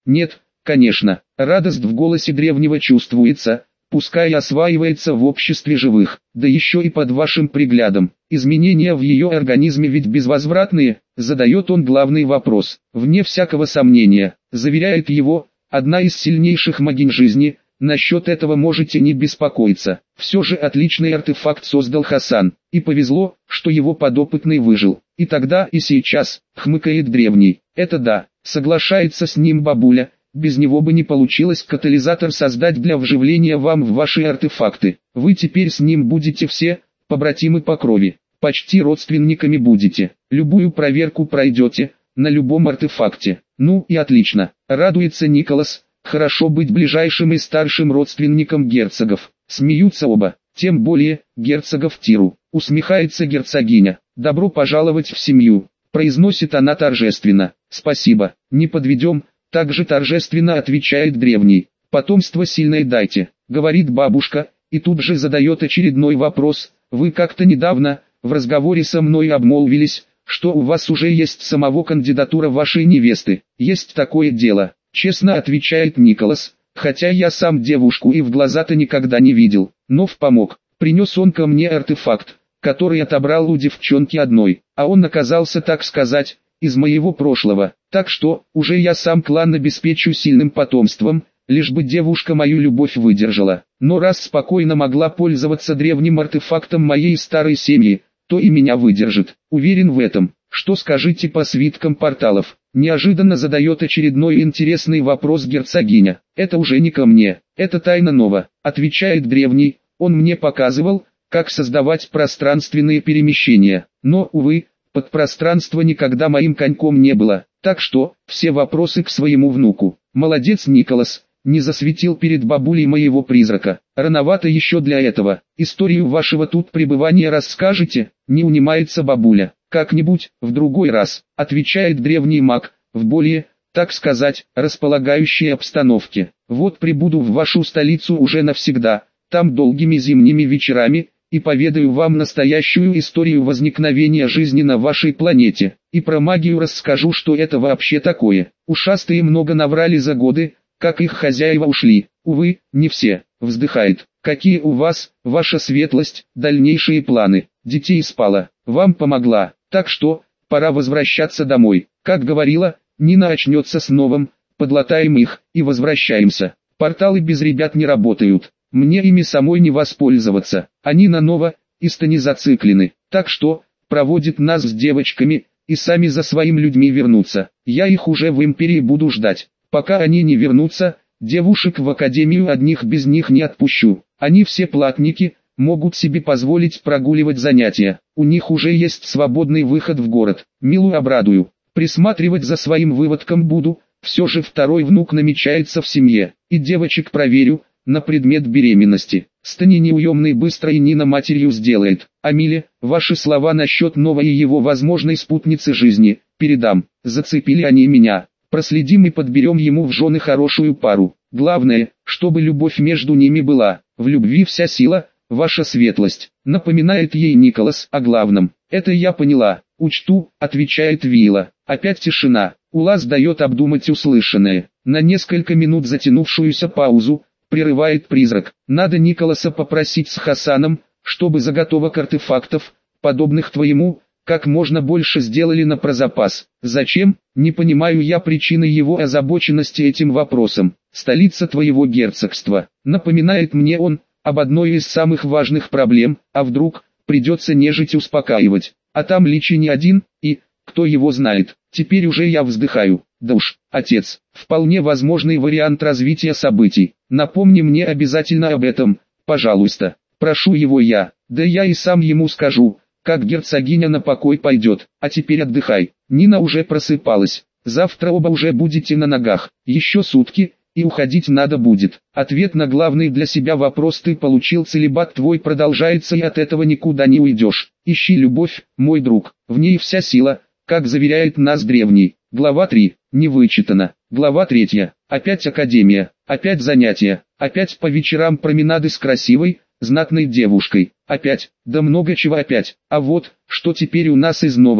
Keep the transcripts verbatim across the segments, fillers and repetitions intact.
Нет, конечно, радость в голосе древнего чувствуется, пускай осваивается в обществе живых, да еще и под вашим приглядом. Изменения в ее организме ведь безвозвратные, задает он главный вопрос. Вне всякого сомнения, заверяет его, одна из сильнейших могинь жизни. Насчет этого можете не беспокоиться. Все же отличный артефакт создал Хасан, и повезло, что его подопытный выжил. И тогда, и сейчас, хмыкает древний. Это да, соглашается с ним бабуля, без него бы не получилось катализатор создать для вживления вам в ваши артефакты. Вы теперь с ним будете все, побратимы по крови, почти родственниками будете. Любую проверку пройдете, на любом артефакте. Ну и отлично, радуется Николас. Хорошо быть ближайшим и старшим родственником герцогов. Смеются оба, тем более, герцогов Тиру. Усмехается герцогиня. Добро пожаловать в семью, произносит она торжественно. Спасибо, не подведем, также торжественно отвечает древний. Потомство сильное дайте, говорит бабушка, и тут же задает очередной вопрос. Вы как-то недавно, в разговоре со мной обмолвились, что у вас уже есть самого кандидатура вашей невесты. Есть такое дело. Честно отвечает Николас, хотя я сам девушку и в глаза-то никогда не видел, но в помог. Принес он ко мне артефакт, который отобрал у девчонки одной, а он оказался, так сказать, из моего прошлого. Так что, уже я сам клан обеспечу сильным потомством, лишь бы девушка мою любовь выдержала. Но раз спокойно могла пользоваться древним артефактом моей старой семьи, то и меня выдержит. Уверен в этом. Что скажите по свиткам порталов? Неожиданно задает очередной интересный вопрос герцогиня. Это уже не ко мне, это тайна Нова, отвечает древний. Он мне показывал, как создавать пространственные перемещения. Но, увы, подпространство никогда моим коньком не было. Так что, все вопросы к своему внуку. Молодец, Николас, не засветил перед бабулей моего призрака. Рановато еще для этого. Историю вашего тут пребывания расскажете? Не унимается бабуля. Как-нибудь, в другой раз, отвечает древний маг, в более, так сказать, располагающей обстановке. Вот прибуду в вашу столицу уже навсегда, там долгими зимними вечерами, и поведаю вам настоящую историю возникновения жизни на вашей планете. И про магию расскажу, что это вообще такое. Ушастые много наврали за годы, как их хозяева ушли. Увы, не все, вздыхает. Какие у вас, ваша светлость, дальнейшие планы? Детей спала, вам помогла. Так что, пора возвращаться домой. Как говорила, Нина очнется с новым, подлатаем их, и возвращаемся. Порталы без ребят не работают. Мне ими самой не воспользоваться. Они на Нова, исто не зациклены. Так что, проводит нас с девочками, и сами за своим людьми вернутся. Я их уже в империи буду ждать. Пока они не вернутся, девушек в академию одних без них не отпущу. Они все платники, могут себе позволить прогуливать занятия. У них уже есть свободный выход в город. Милую обрадую. Присматривать за своим выводком буду. Все же второй внук намечается в семье. И девочек проверю, на предмет беременности. Стани неуемной быстро и Нина матерью сделает. А Миле, ваши слова насчет новой и его возможной спутницы жизни, передам. Зацепили они меня. Проследим и подберем ему в жены хорошую пару. Главное, чтобы любовь между ними была. В любви вся сила, ваша светлость. Напоминает ей Николас о главном. Это я поняла. Учту, отвечает Вилла. Опять тишина. Улас дает обдумать услышанное. На несколько минут затянувшуюся паузу прерывает призрак. Надо Николаса попросить с Хасаном, чтобы заготовок артефактов, подобных твоему, как можно больше сделали на прозапас. Зачем? Не понимаю я причины его озабоченности этим вопросом. Столица твоего герцогства. Напоминает мне он об одной из самых важных проблем, а вдруг придется нежить успокаивать. А там Личи не один, и, кто его знает, теперь уже я вздыхаю. Да уж, отец, вполне возможный вариант развития событий. Напомни мне обязательно об этом, пожалуйста. Прошу его я, да я и сам ему скажу, как герцогиня на покой пойдет. А теперь отдыхай. Нина уже просыпалась. Завтра оба уже будете на ногах. Еще сутки, и уходить надо будет. Ответ на главный для себя вопрос ты получил, целибат твой продолжается и от этого никуда не уйдешь. Ищи любовь, мой друг, в ней вся сила, как заверяет нас древний. Глава три. Не вычитано. Глава третья. Опять академия, опять занятия, опять по вечерам променады с красивой, знатной девушкой. Опять, да много чего опять. А вот, что теперь у нас из нового,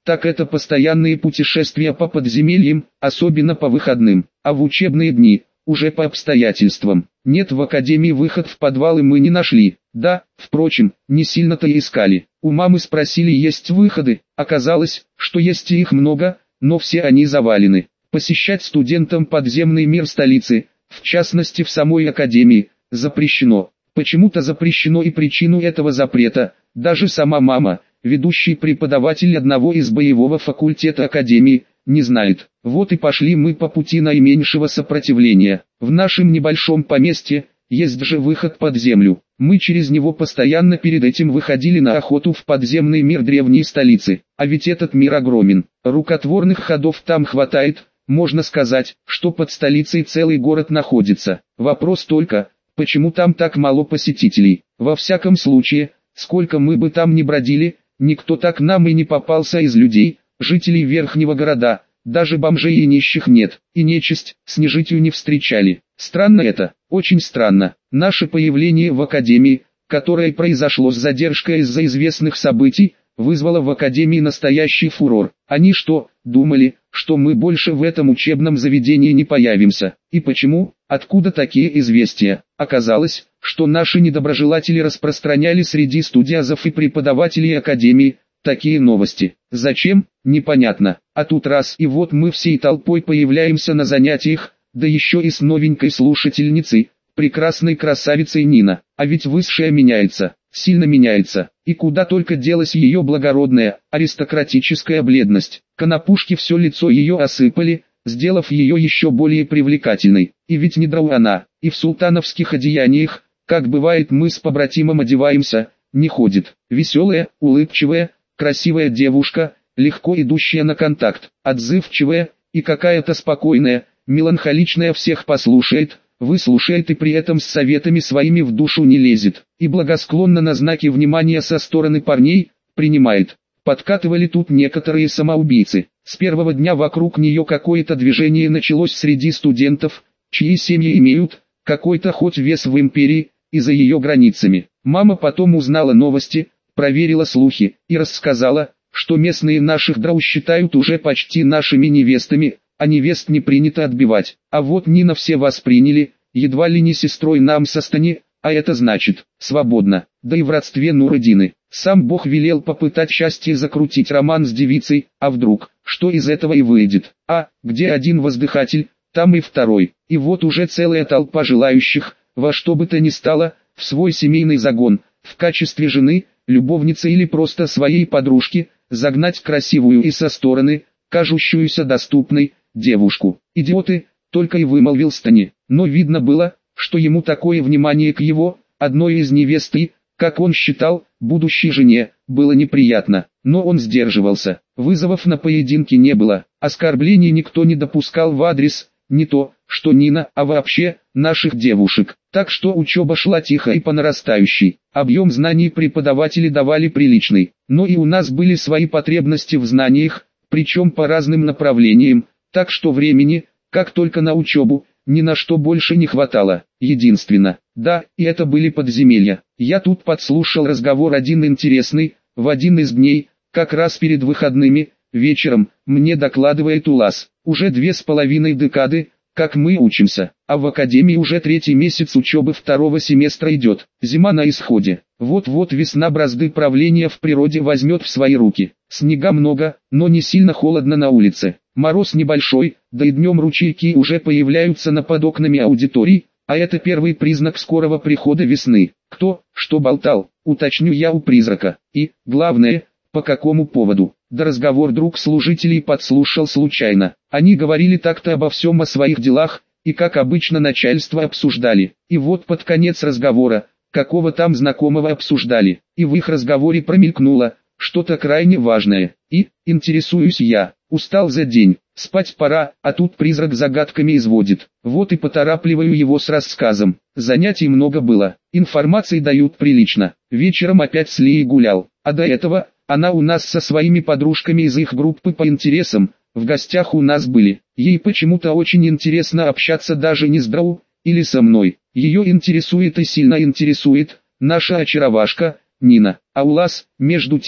так это постоянные путешествия по подземельям, особенно по выходным, а в учебные дни, уже по обстоятельствам. Нет, в академии выход в подвалы мы не нашли. Да, впрочем, не сильно-то и искали. У мамы спросили, есть выходы, оказалось, что есть и их много, но все они завалены. Посещать студентам подземный мир столицы, в частности в самой академии, запрещено. Почему-то запрещено, и причину этого запрета даже сама мама, ведущий преподаватель одного из боевого факультета академии, не знает. Вот и пошли мы по пути наименьшего сопротивления. В нашем небольшом поместье есть же выход под землю. Мы через него постоянно перед этим выходили на охоту в подземный мир древней столицы. А ведь этот мир огромен. Рукотворных ходов там хватает. Можно сказать, что под столицей целый город находится. Вопрос только, почему там так мало посетителей? Во всяком случае, сколько мы бы там ни бродили, никто так нам и не попался из людей, жителей верхнего города. Даже бомжей и нищих нет, и нечисть с нежитью не встречали. Странно это, очень странно. Наше появление в академии, которое произошло с задержкой из-за известных событий, вызвало в академии настоящий фурор. Они что, думали, что мы больше в этом учебном заведении не появимся? И почему? Откуда такие известия? Оказалось, что наши недоброжелатели распространяли среди студиозов и преподавателей академии такие новости. Зачем? Непонятно. А тут раз и вот мы всей толпой появляемся на занятиях, да еще и с новенькой слушательницей, прекрасной красавицей Нина. А ведь высшая меняется, сильно меняется. И куда только делась ее благородная, аристократическая бледность. Конопушки все лицо ее осыпали, сделав ее еще более привлекательной. И ведь не драу она, и в султановских одеяниях, как бывает мы с побратимом одеваемся, не ходит. Веселая, улыбчивая, красивая девушка, легко идущая на контакт, отзывчивая и какая-то спокойная, меланхоличная, всех послушает, выслушает и при этом с советами своими в душу не лезет, и благосклонно на знаки внимания со стороны парней принимает. Подкатывали тут некоторые самоубийцы. С первого дня вокруг нее какое-то движение началось среди студентов, чьи семьи имеют какой-то хоть вес в империи и за ее границами. Мама потом узнала новости, проверила слухи и рассказала, что местные наших драу считают уже почти нашими невестами, а невест не принято отбивать. А вот Нина все восприняли, едва ли не сестрой нам со Стани, а это значит, свободно, да и в родстве Нурадины. Сам Бог велел попытать счастье закрутить роман с девицей, а вдруг, что из этого и выйдет. А, где один воздыхатель, там и второй. И вот уже целая толпа желающих, во что бы то ни стало, в свой семейный загон, в качестве жены, любовницы или просто своей подружки, загнать красивую и со стороны, кажущуюся доступной, девушку. «Идиоты», только и вымолвил Стани, но видно было, что ему такое внимание к его, одной из невест и, как он считал, будущей жене, было неприятно, но он сдерживался. Вызовов на поединки не было, оскорблений никто не допускал в адрес, не то, что Нина, а вообще, наших девушек. Так что учеба шла тихо и по нарастающей. Объем знаний преподаватели давали приличный, но и у нас были свои потребности в знаниях, причем по разным направлениям, так что времени, как только на учебу, ни на что больше не хватало. Единственно, да, и это были подземелья. Я тут подслушал разговор один интересный, в один из дней, как раз перед выходными, вечером, мне докладывает УЛАС. Уже две с половиной декады, как мы учимся, а в академии уже третий месяц учебы второго семестра идет. Зима на исходе. Вот-вот весна бразды правления в природе возьмет в свои руки. Снега много, но не сильно холодно на улице. Мороз небольшой, да и днем ручейки уже появляются над окнами аудиторий, а это первый признак скорого прихода весны. Кто, что болтал, уточню я у призрака. И, главное, по какому поводу. Да разговор друг служителей подслушал случайно. Они говорили так-то обо всем о своих делах, и как обычно начальство обсуждали. И вот под конец разговора, какого там знакомого обсуждали, и в их разговоре промелькнуло что-то крайне важное. И, интересуюсь я, устал за день, спать пора, а тут призрак загадками изводит. Вот и поторапливаю его с рассказом. Занятий много было, информации дают прилично. Вечером опять с Лией гулял, а до этого она у нас со своими подружками из их группы по интересам, в гостях у нас были. Ей почему-то очень интересно общаться даже не с Драу, или со мной. Ее интересует и сильно интересует наша очаровашка, Нина. А УЛАС, между тем,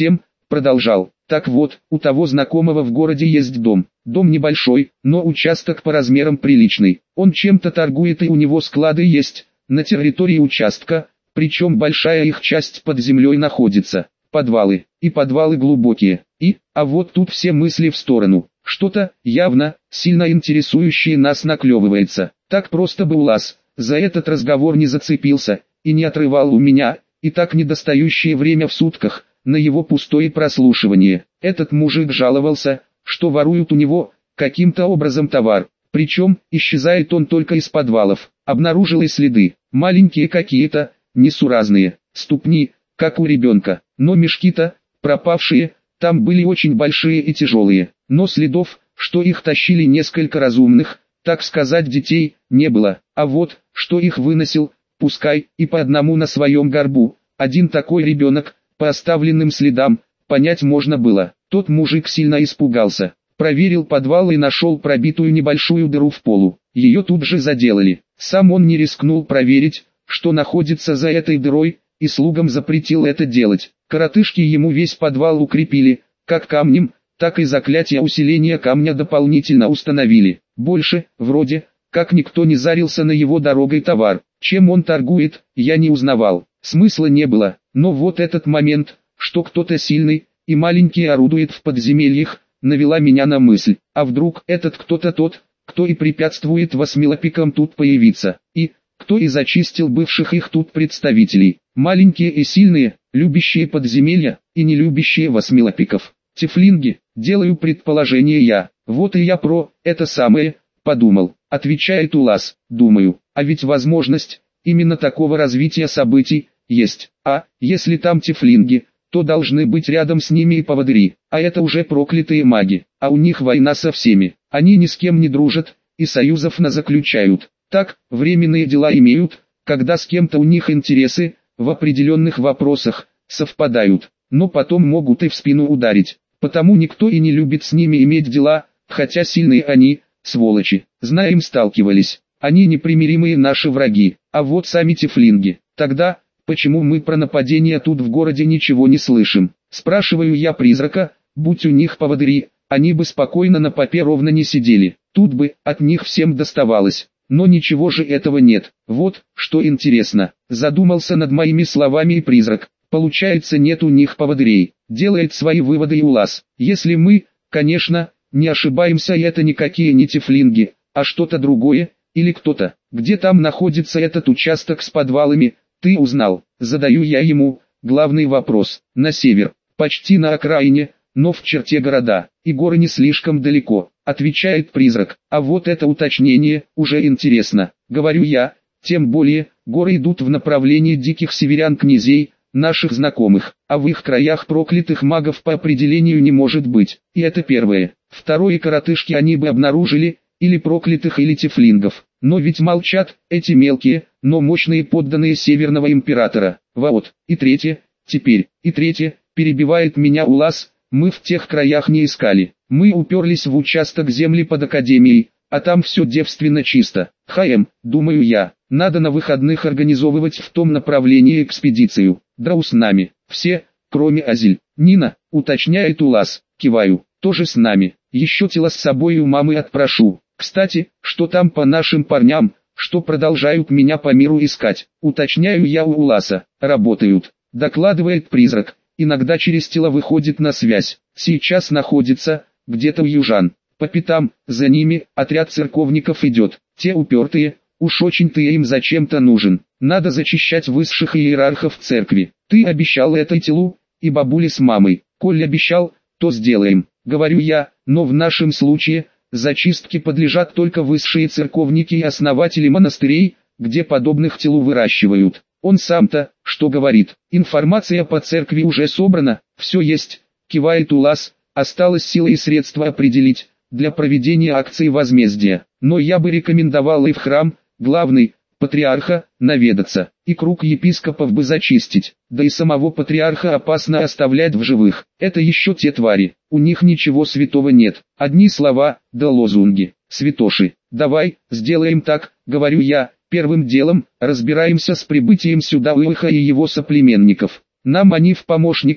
продолжал. Так вот, у того знакомого в городе есть дом. Дом небольшой, но участок по размерам приличный. Он чем-то торгует и у него склады есть на территории участка, причем большая их часть под землей находится. Подвалы, и подвалы глубокие. И, а вот тут все мысли в сторону. Что-то, явно, сильно интересующее нас наклевывается. Так просто бы Улас за этот разговор не зацепился, и не отрывал у меня, и так недостающее время в сутках, на его пустое прослушивание. Этот мужик жаловался, что воруют у него, каким-то образом товар. Причем, исчезает он только из подвалов. Обнаружил и следы, маленькие какие-то, несуразные, ступни, как у ребенка. Но мешки-то, пропавшие, там были очень большие и тяжелые. Но следов, что их тащили несколько разумных, так сказать, детей, не было. А вот, что их выносил, пускай, и по одному на своем горбу, один такой ребенок, по оставленным следам, понять можно было. Тот мужик сильно испугался. Проверил подвал и нашел пробитую небольшую дыру в полу. Ее тут же заделали. Сам он не рискнул проверить, что находится за этой дырой, и слугам запретил это делать. Коротышки ему весь подвал укрепили, как камнем, так и заклятие усиления камня дополнительно установили. Больше, вроде, как никто не зарился на его дорогой товар. Чем он торгует, я не узнавал. Смысла не было, но вот этот момент, что кто-то сильный и маленький орудует в подземельях, навела меня на мысль, а вдруг этот кто-то тот, кто и препятствует восьмилапикам тут появиться, и кто и зачистил бывших их тут представителей, маленькие и сильные, любящие подземелья и не любящие восьмилапиков. Тифлинги, делаю предположение я, вот и я про это самое подумал, отвечает Улас, думаю, а ведь возможность именно такого развития событий есть, а если там тифлинги, то должны быть рядом с ними и поводыри, а это уже проклятые маги, а у них война со всеми, они ни с кем не дружат, и союзов на заключают, так, временные дела имеют, когда с кем-то у них интересы, в определенных вопросах, совпадают, но потом могут и в спину ударить, потому никто и не любит с ними иметь дела, хотя сильные они, сволочи, знаем, сталкивались, они непримиримые наши враги, а вот сами тифлинги, тогда... Почему мы про нападение тут в городе ничего не слышим? Спрашиваю я призрака, будь у них поводыри, они бы спокойно на попе ровно не сидели, тут бы от них всем доставалось. Но ничего же этого нет. Вот, что интересно, задумался над моими словами и призрак. Получается, нет у них поводырей, делает свои выводы и Улас. Если мы, конечно, не ошибаемся, и это никакие не тифлинги, а что-то другое, или кто-то, где там находится этот участок с подвалами. Ты узнал, задаю я ему, главный вопрос, на север, почти на окраине, но в черте города, и горы не слишком далеко, отвечает призрак, а вот это уточнение, уже интересно, говорю я, тем более, горы идут в направлении диких северян-князей, наших знакомых, а в их краях проклятых магов по определению не может быть, и это первое, второе, коротышки они бы обнаружили, или проклятых, или тифлингов. Но ведь молчат эти мелкие, но мощные подданные Северного Императора. Вот, и третье, теперь, и третье, перебивает меня Улас, мы в тех краях не искали. Мы уперлись в участок земли под Академией, а там все девственно чисто. ХМ, думаю я, надо на выходных организовывать в том направлении экспедицию. Драу с нами, все, кроме Азиль. Нина, уточняет Улас, киваю, тоже с нами. Еще тело с собой у мамы отпрошу. Кстати, что там по нашим парням, что продолжают меня по миру искать, уточняю я у Уласа, работают, докладывает призрак, иногда через тело выходит на связь, сейчас находится, где-то у южан, по пятам, за ними, отряд церковников идет, те упертые, уж очень ты им зачем-то нужен, надо зачищать высших иерархов церкви, ты обещал этой телу, и бабуле с мамой, коль обещал, то сделаем, говорю я, но в нашем случае... Зачистке подлежат только высшие церковники и основатели монастырей, где подобных телу выращивают. Он сам-то, что говорит, информация по церкви уже собрана, все есть, кивает Улас, осталось силы и средства определить, для проведения акции возмездия. Но я бы рекомендовал и в храм, главный, патриарха, наведаться, и круг епископов бы зачистить, да и самого патриарха опасно оставлять в живых, это еще те твари, у них ничего святого нет, одни слова, да лозунги, святоши, давай, сделаем так, говорю я, первым делом, разбираемся с прибытием сюда Уэха и его соплеменников, нам они в помощниках,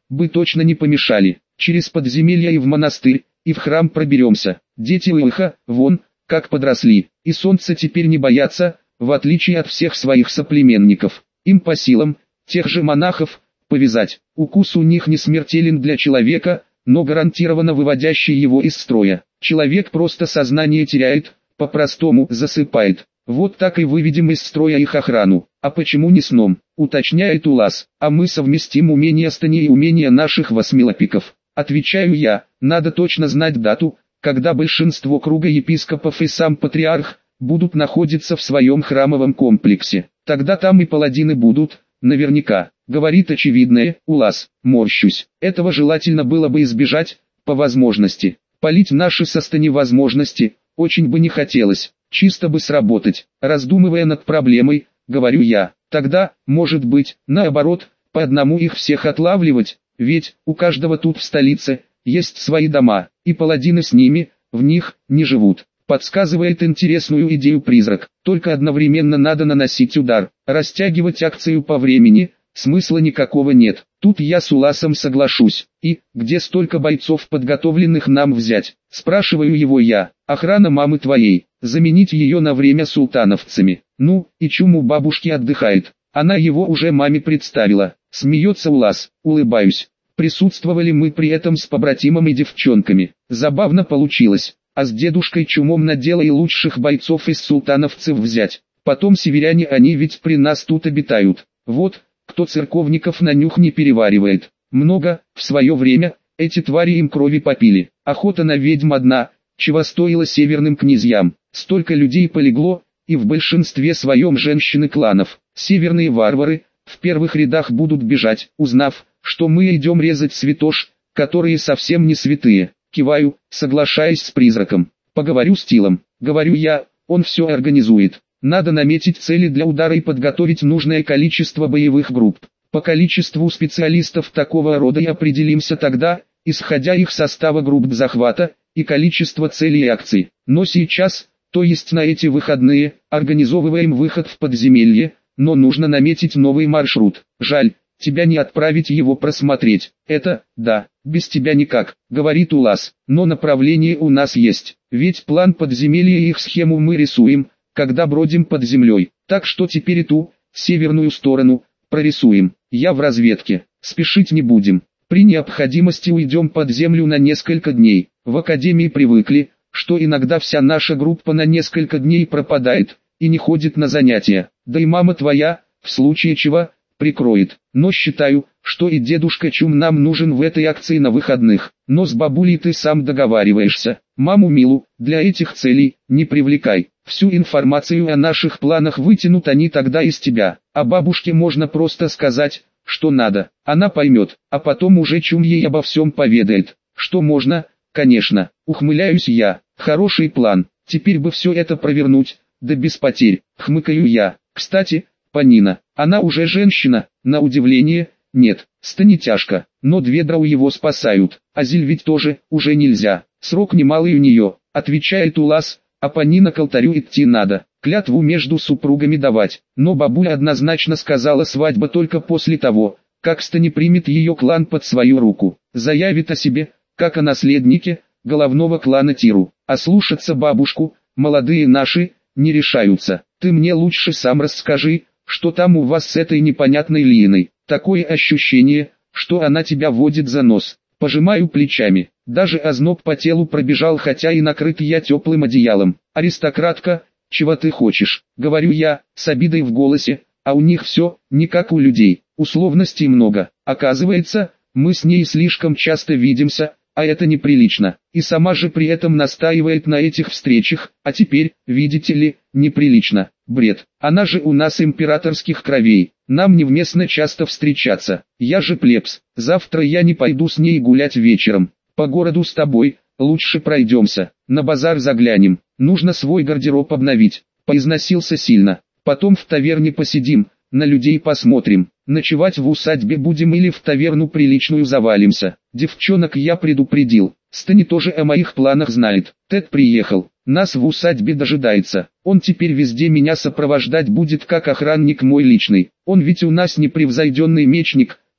бы точно не помешали. Через подземелья и в монастырь, и в храм проберемся. Дети Илха, вон, как подросли, и солнца теперь не боятся, в отличие от всех своих соплеменников. Им по силам, тех же монахов, повязать. Укус у них не смертелен для человека, но гарантированно выводящий его из строя. Человек просто сознание теряет, по-простому засыпает. Вот так и выведем из строя их охрану. А почему не сном, уточняет Улас. А мы совместим умения Стани и умения наших восьмилапиков. Отвечаю я, надо точно знать дату, когда большинство круга епископов и сам патриарх будут находиться в своем храмовом комплексе. Тогда там и паладины будут, наверняка. Говорит очевидное, Улас, морщусь. Этого желательно было бы избежать, по возможности. Палить наши со Стани возможности, очень бы не хотелось. Чисто бы сработать. Раздумывая над проблемой, говорю я, тогда, может быть, наоборот, по одному их всех отлавливать, ведь у каждого тут в столице есть свои дома, и паладины с ними, в них, не живут. Подсказывает интересную идею призрак, только одновременно надо наносить удар, растягивать акцию по времени, смысла никакого нет. Тут я с Уласом соглашусь. И, где столько бойцов подготовленных нам взять? Спрашиваю его я. Охрана мамы твоей, заменить ее на время султановцами. Ну, и чуму бабушки отдыхает. Она его уже маме представила. Смеется Улас, улыбаюсь. Присутствовали мы при этом с побратимом и девчонками. Забавно получилось. А с дедушкой чумом надела и лучших бойцов из султановцев взять. Потом северяне, они ведь при нас тут обитают. Вот, кто церковников на нюх не переваривает. Много, в свое время, эти твари им крови попили. Охота на ведьм одна, чего стоило северным князьям. Столько людей полегло, и в большинстве своем женщины кланов. Северные варвары, в первых рядах будут бежать, узнав, что мы идем резать святош, которые совсем не святые. Киваю, соглашаясь с призраком. Поговорю с Тилом. Говорю я, он все организует. Надо наметить цели для удара и подготовить нужное количество боевых групп. По количеству специалистов такого рода и определимся тогда, исходя их состава групп захвата, и количества целей и акций. Но сейчас, то есть на эти выходные, организовываем выход в подземелье, но нужно наметить новый маршрут. Жаль, тебя не отправить его просмотреть. Это, да, без тебя никак, говорит Улас. Но направление у нас есть, ведь план подземелья и их схему мы рисуем, когда бродим под землей. Так что теперь и ту, северную сторону, прорисуем. Я в разведке, спешить не будем. При необходимости уйдем под землю на несколько дней. В академии привыкли, что иногда вся наша группа на несколько дней пропадает, и не ходит на занятия. Да и мама твоя, в случае чего, прикроет. Но считаю, что и дедушка Чум нам нужен в этой акции на выходных. Но с бабулей ты сам договариваешься. Маму Милу, для этих целей, не привлекай. Всю информацию о наших планах вытянут они тогда из тебя. А бабушке можно просто сказать, что надо. Она поймет, а потом уже Чум ей обо всем поведает. Что можно, конечно, ухмыляюсь я. Хороший план. Теперь бы все это провернуть, да без потерь. Хмыкаю я. Кстати, Панина, она уже женщина, на удивление, нет, Стани тяжко, но две драу его спасают, а Зиль ведь тоже, уже нельзя, срок немалый у нее, отвечает Улас, а Панина к алтарю идти надо, клятву между супругами давать, но бабуля однозначно сказала свадьба только после того, как Стани примет ее клан под свою руку, заявит о себе, как о наследнике, головного клана Тиру, а слушаться бабушку, молодые наши, не решаются, ты мне лучше сам расскажи, что там у вас с этой непонятной Лииной. Такое ощущение, что она тебя водит за нос. Пожимаю плечами. Даже озноб по телу пробежал, хотя и накрыт я теплым одеялом. Аристократка, чего ты хочешь? Говорю я, с обидой в голосе, а у них все, не как у людей. Условностей много. Оказывается, мы с ней слишком часто видимся, а это неприлично. И сама же при этом настаивает на этих встречах, а теперь, видите ли, неприлично. Бред. Она же у нас императорских кровей. Нам невместно часто встречаться. Я же плебс. Завтра я не пойду с ней гулять вечером. По городу с тобой, лучше пройдемся. На базар заглянем. Нужно свой гардероб обновить. Поизносился сильно. Потом в таверне посидим, на людей посмотрим. Ночевать в усадьбе будем или в таверну приличную завалимся. Девчонок я предупредил. Стани тоже о моих планах знает. Тед приехал. Нас в усадьбе дожидается. Он теперь везде меня сопровождать будет как охранник мой личный. Он ведь у нас непревзойденный мечник,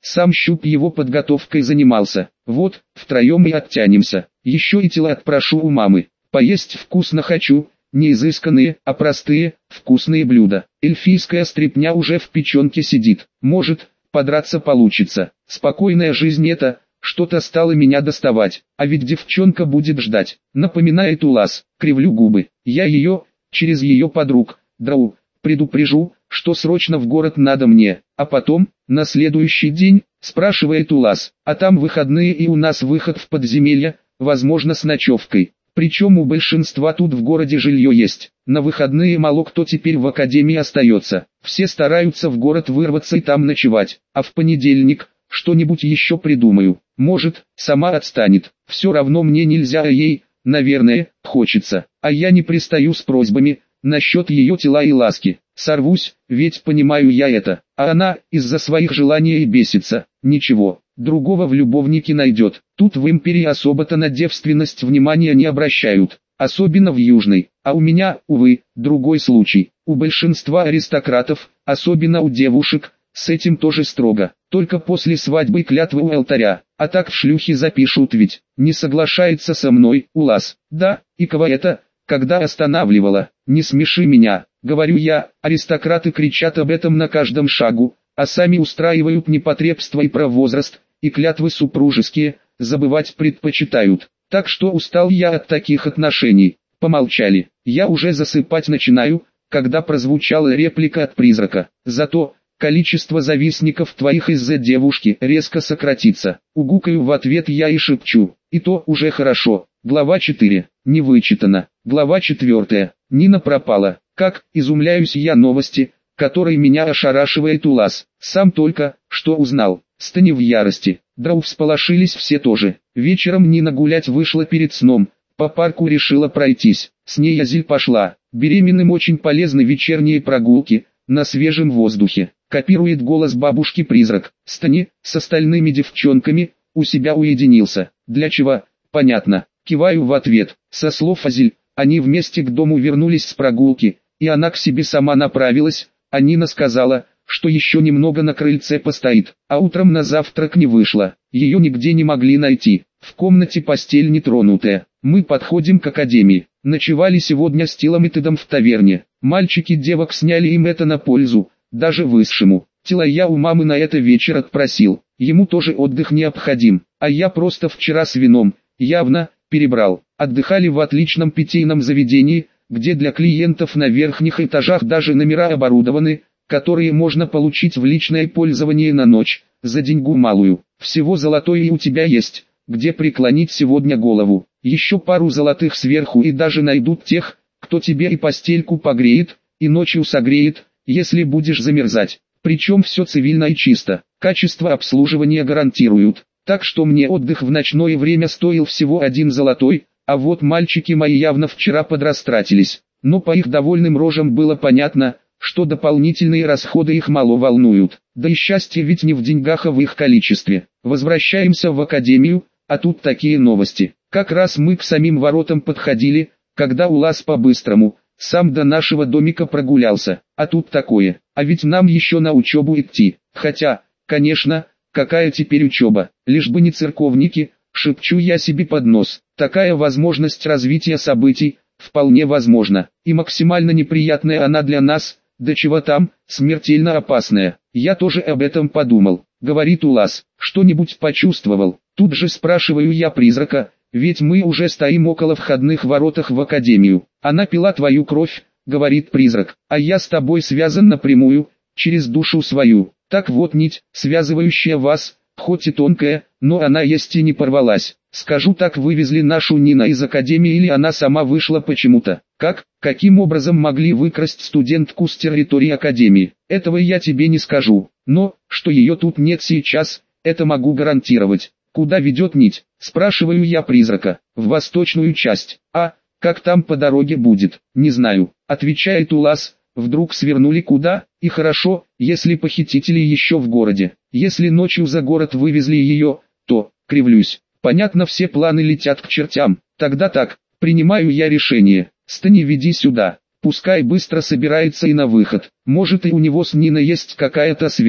Сам Щуп его подготовкой занимался. Вот, втроем и оттянемся. Еще и тела отпрошу у мамы. Поесть вкусно хочу. Не изысканные, а простые, вкусные блюда. Эльфийская стряпня уже в печенке сидит. Может, подраться получится. Спокойная жизнь это, что-то стало меня доставать. А ведь девчонка будет ждать. Напоминает Улас, кривлю губы. Я ее, через ее подруг, драу, предупрежу, что срочно в город надо мне. А потом, на следующий день, спрашивает Улас, а там выходные и у нас выход в подземелье, возможно с ночевкой. Причем у большинства тут в городе жилье есть. На выходные мало кто теперь в академии остается. Все стараются в город вырваться и там ночевать. А в понедельник, что-нибудь еще придумаю. Может, сама отстанет. Все равно мне нельзя, а ей, наверное, хочется. А я не пристаю с просьбами, насчет ее тела и ласки. Сорвусь, ведь понимаю я это. А она, из-за своих желаний и бесится. Ничего. Другого в любовнике найдет. Тут в империи особо-то на девственность внимания не обращают, особенно в Южной. А у меня, увы, другой случай. У большинства аристократов, особенно у девушек, с этим тоже строго. Только после свадьбы клятвы у алтаря. А так в шлюхи запишут ведь. Не соглашается со мной, Улас. Да, и кого это, когда останавливала? Не смеши меня, говорю я. Аристократы кричат об этом на каждом шагу, а сами устраивают непотребства и про возраст, и клятвы супружеские, забывать предпочитают. Так что устал я от таких отношений. Помолчали. Я уже засыпать начинаю, когда прозвучала реплика от призрака. Зато, количество завистников твоих из-за девушки резко сократится. Угукаю в ответ я и шепчу. И то уже хорошо. Глава четыре. Не вычитано. Глава четвертая. Нина пропала. Как, изумляюсь я новости, которой меня ошарашивает Улас. Сам только, что узнал. Стани в ярости. Драу всполошились все тоже. Вечером Нина гулять вышла перед сном. По парку решила пройтись. С ней Азиль пошла. Беременным очень полезны вечерние прогулки, на свежем воздухе. Копирует голос бабушки-призрак. Стани, с остальными девчонками, у себя уединился. Для чего? Понятно. Киваю в ответ. Со слов Азиль, они вместе к дому вернулись с прогулки, и она к себе сама направилась, а Нина сказала, что еще немного на крыльце постоит, а утром на завтрак не вышла. Ее нигде не могли найти. В комнате постель нетронутая. Мы подходим к академии. Ночевали сегодня с Тилом и Тедом в таверне. Мальчики девок сняли им это на пользу, даже высшему. Тила я у мамы на это вечер отпросил. Ему тоже отдых необходим. А я просто вчера с вином, явно, перебрал. Отдыхали в отличном питейном заведении, где для клиентов на верхних этажах даже номера оборудованы, которые можно получить в личное пользование на ночь, за деньгу малую. Всего золотое и у тебя есть, где преклонить сегодня голову. Еще пару золотых сверху и даже найдут тех, кто тебе и постельку погреет, и ночью согреет, если будешь замерзать. Причем все цивильно и чисто. Качество обслуживания гарантируют. Так что мне отдых в ночное время стоил всего один золотой, а вот мальчики мои явно вчера подрастратились. Но по их довольным рожам было понятно, что дополнительные расходы их мало волнуют. Да и счастье ведь не в деньгах, а в их количестве. Возвращаемся в академию, а тут такие новости. Как раз мы к самим воротам подходили, когда Улас по-быстрому, сам до нашего домика прогулялся. А тут такое, а ведь нам еще на учебу идти. Хотя, конечно, какая теперь учеба, лишь бы не церковники, шепчу я себе под нос. Такая возможность развития событий, вполне возможна, и максимально неприятная она для нас, да чего там, смертельно опасная. Я тоже об этом подумал, говорит Улас, что-нибудь почувствовал. Тут же спрашиваю я призрака, ведь мы уже стоим около входных воротах в академию. Она пила твою кровь, говорит призрак, а я с тобой связан напрямую, через душу свою. Так вот нить, связывающая вас, хоть и тонкая, но она есть и не порвалась. Скажу так, вывезли нашу Нина из академии или она сама вышла почему-то. Как, каким образом могли выкрасть студентку с территории академии? Этого я тебе не скажу. Но, что ее тут нет сейчас, это могу гарантировать. Куда ведет нить? Спрашиваю я призрака. В восточную часть. А, как там по дороге будет? Не знаю. Отвечает Улас. Вдруг свернули куда? И хорошо, если похитители еще в городе. Если ночью за город вывезли ее, то, кривлюсь. Понятно, все планы летят к чертям. Тогда так, принимаю я решение. Стани, веди сюда. Пускай быстро собирается и на выход. Может, и у него с Ниной есть какая-то связь.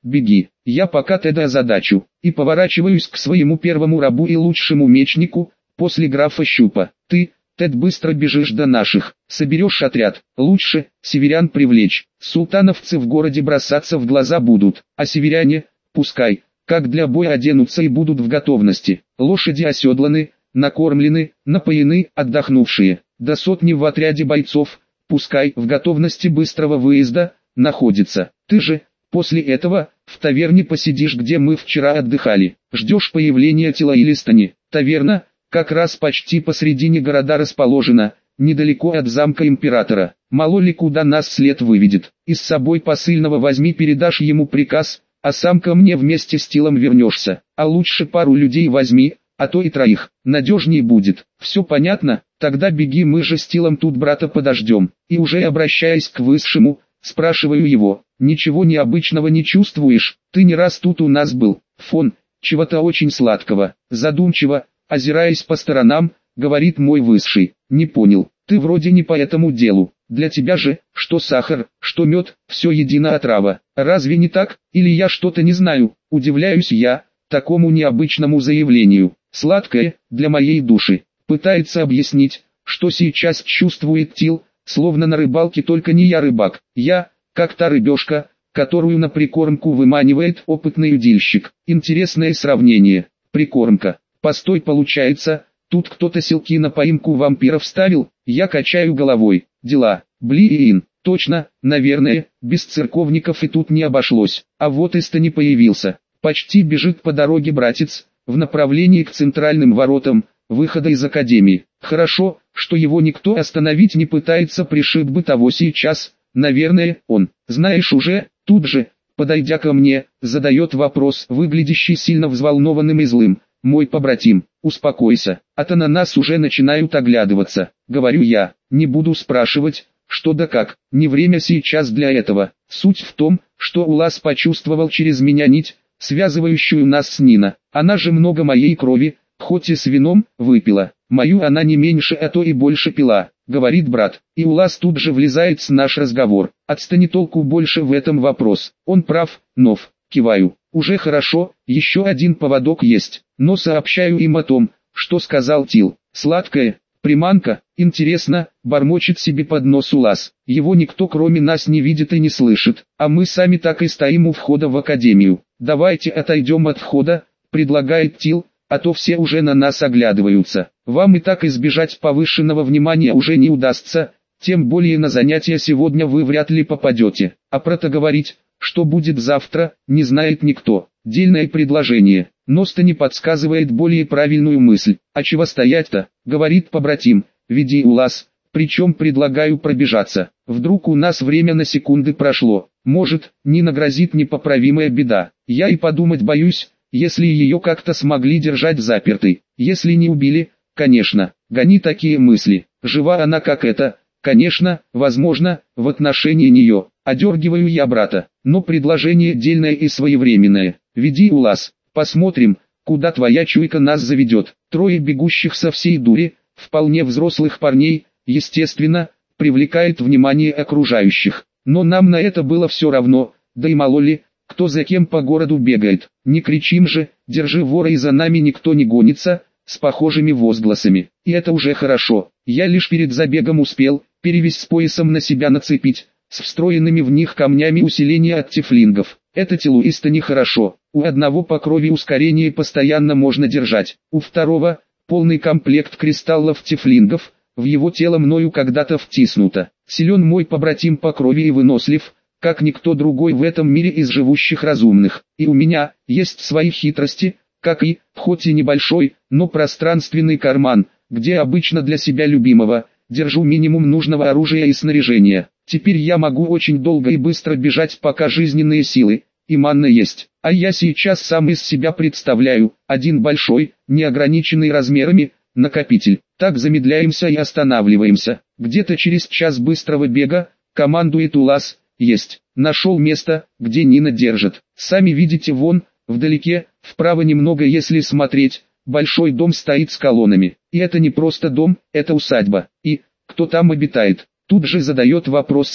беги, я пока Теда озадачу, и поворачиваюсь к своему первому рабу и лучшему мечнику, после графа Щупа. Ты, Тед, быстро бежишь до наших, соберешь отряд, лучше, северян привлечь, султановцы в городе бросаться в глаза будут, а северяне, пускай, как для боя оденутся и будут в готовности, лошади оседланы, накормлены, напоены, отдохнувшие, до сотни в отряде бойцов, пускай в готовности быстрого выезда, находится. Ты же, после этого, в таверне посидишь, где мы вчера отдыхали, ждешь появления Тилаилистани. Таверна, как раз почти посредине города расположена, недалеко от замка императора. Мало ли куда нас след выведет. И с собой посыльного возьми, передашь ему приказ, а сам ко мне вместе с Тилом вернешься. А лучше пару людей возьми, а то и троих, надежнее будет. Все понятно? Тогда беги, мы же с Тилом тут брата подождем. И уже обращаясь к высшему, спрашиваю его, ничего необычного не чувствуешь? Ты не раз тут у нас был. Фон, чего-то очень сладкого. Задумчиво, озираясь по сторонам, говорит мой высший. Не понял, ты вроде не по этому делу. Для тебя же, что сахар, что мед, все едино отрава. Разве не так? Или я что-то не знаю? Удивляюсь я такому необычному заявлению. Сладкое, для моей души. Пытается объяснить, что сейчас чувствует Тил, словно на рыбалке, только не я рыбак. Я, как та рыбешка, которую на прикормку выманивает опытный удильщик. Интересное сравнение. Прикормка. Постой, получается, тут кто-то селки на поимку вампиров ставил? Я качаю головой. Дела. Блин, точно, наверное, без церковников и тут не обошлось. А вот Истани появился. Почти бежит по дороге братец, в направлении к центральным воротам, выхода из академии. Хорошо, что его никто остановить не пытается, пришиб бы того сейчас. Наверное, он, знаешь уже, тут же, подойдя ко мне, задает вопрос, выглядящий сильно взволнованным и злым. Мой побратим, успокойся, а то на нас уже начинают оглядываться. Говорю я, не буду спрашивать, что да как, не время сейчас для этого. Суть в том, что Улас почувствовал через меня нить, связывающую нас с Нина. Она же много моей крови, хоть и с вином, выпила. Мою она не меньше, а то и больше пила, говорит брат. И Улас тут же влезает в наш разговор. Отстань, толку больше в этом вопрос. Он прав, Нов, киваю. Уже хорошо, еще один поводок есть, но сообщаю им о том, что сказал Тил. Сладкая, приманка, интересно, бормочет себе под нос Улас. Его никто кроме нас не видит и не слышит, а мы сами так и стоим у входа в академию. Давайте отойдем от входа, предлагает Тил, а то все уже на нас оглядываются. Вам и так избежать повышенного внимания уже не удастся, тем более на занятия сегодня вы вряд ли попадете, а протоговорить, что будет завтра, не знает никто. Дельное предложение, но Стани подсказывает более правильную мысль. А чего стоять-то, говорит побратим, веди Улас, причем предлагаю пробежаться. Вдруг у нас время на секунды прошло, может, Нина грозит непоправимая беда. Я и подумать боюсь, если ее как-то смогли держать запертой. Если не убили, конечно, гони такие мысли. Жива она как это, конечно, возможно, в отношении нее. Одергиваю я брата, но предложение дельное и своевременное. Веди Улас, посмотрим, куда твоя чуйка нас заведет. Трое бегущих со всей дури, вполне взрослых парней, естественно, привлекает внимание окружающих. Но нам на это было все равно, да и мало ли, кто за кем по городу бегает. Не кричим же, держи вора, и за нами никто не гонится, с похожими возгласами. И это уже хорошо. Я лишь перед забегом успел перевязь с поясом на себя нацепить, с встроенными в них камнями усиления от тифлингов. Это Тилуиста нехорошо. У одного по крови ускорение постоянно можно держать, у второго полный комплект кристаллов тифлингов, в его тело мною когда-то втиснуто. Силен мой побратим по крови и вынослив, как никто другой в этом мире из живущих разумных. И у меня есть свои хитрости, как и, хоть и небольшой, но пространственный карман, где обычно для себя любимого держу минимум нужного оружия и снаряжения. Теперь я могу очень долго и быстро бежать, пока жизненные силы и манна есть. А я сейчас сам из себя представляю один большой, неограниченный размерами, накопитель. Так замедляемся и останавливаемся. Где-то через час быстрого бега командует Улас. Есть. Нашел место, где Нина держит. Сами видите, вон, вдалеке, вправо немного если смотреть, большой дом стоит с колоннами. И это не просто дом, это усадьба. И, кто там обитает? Тут же задает вопрос Стани.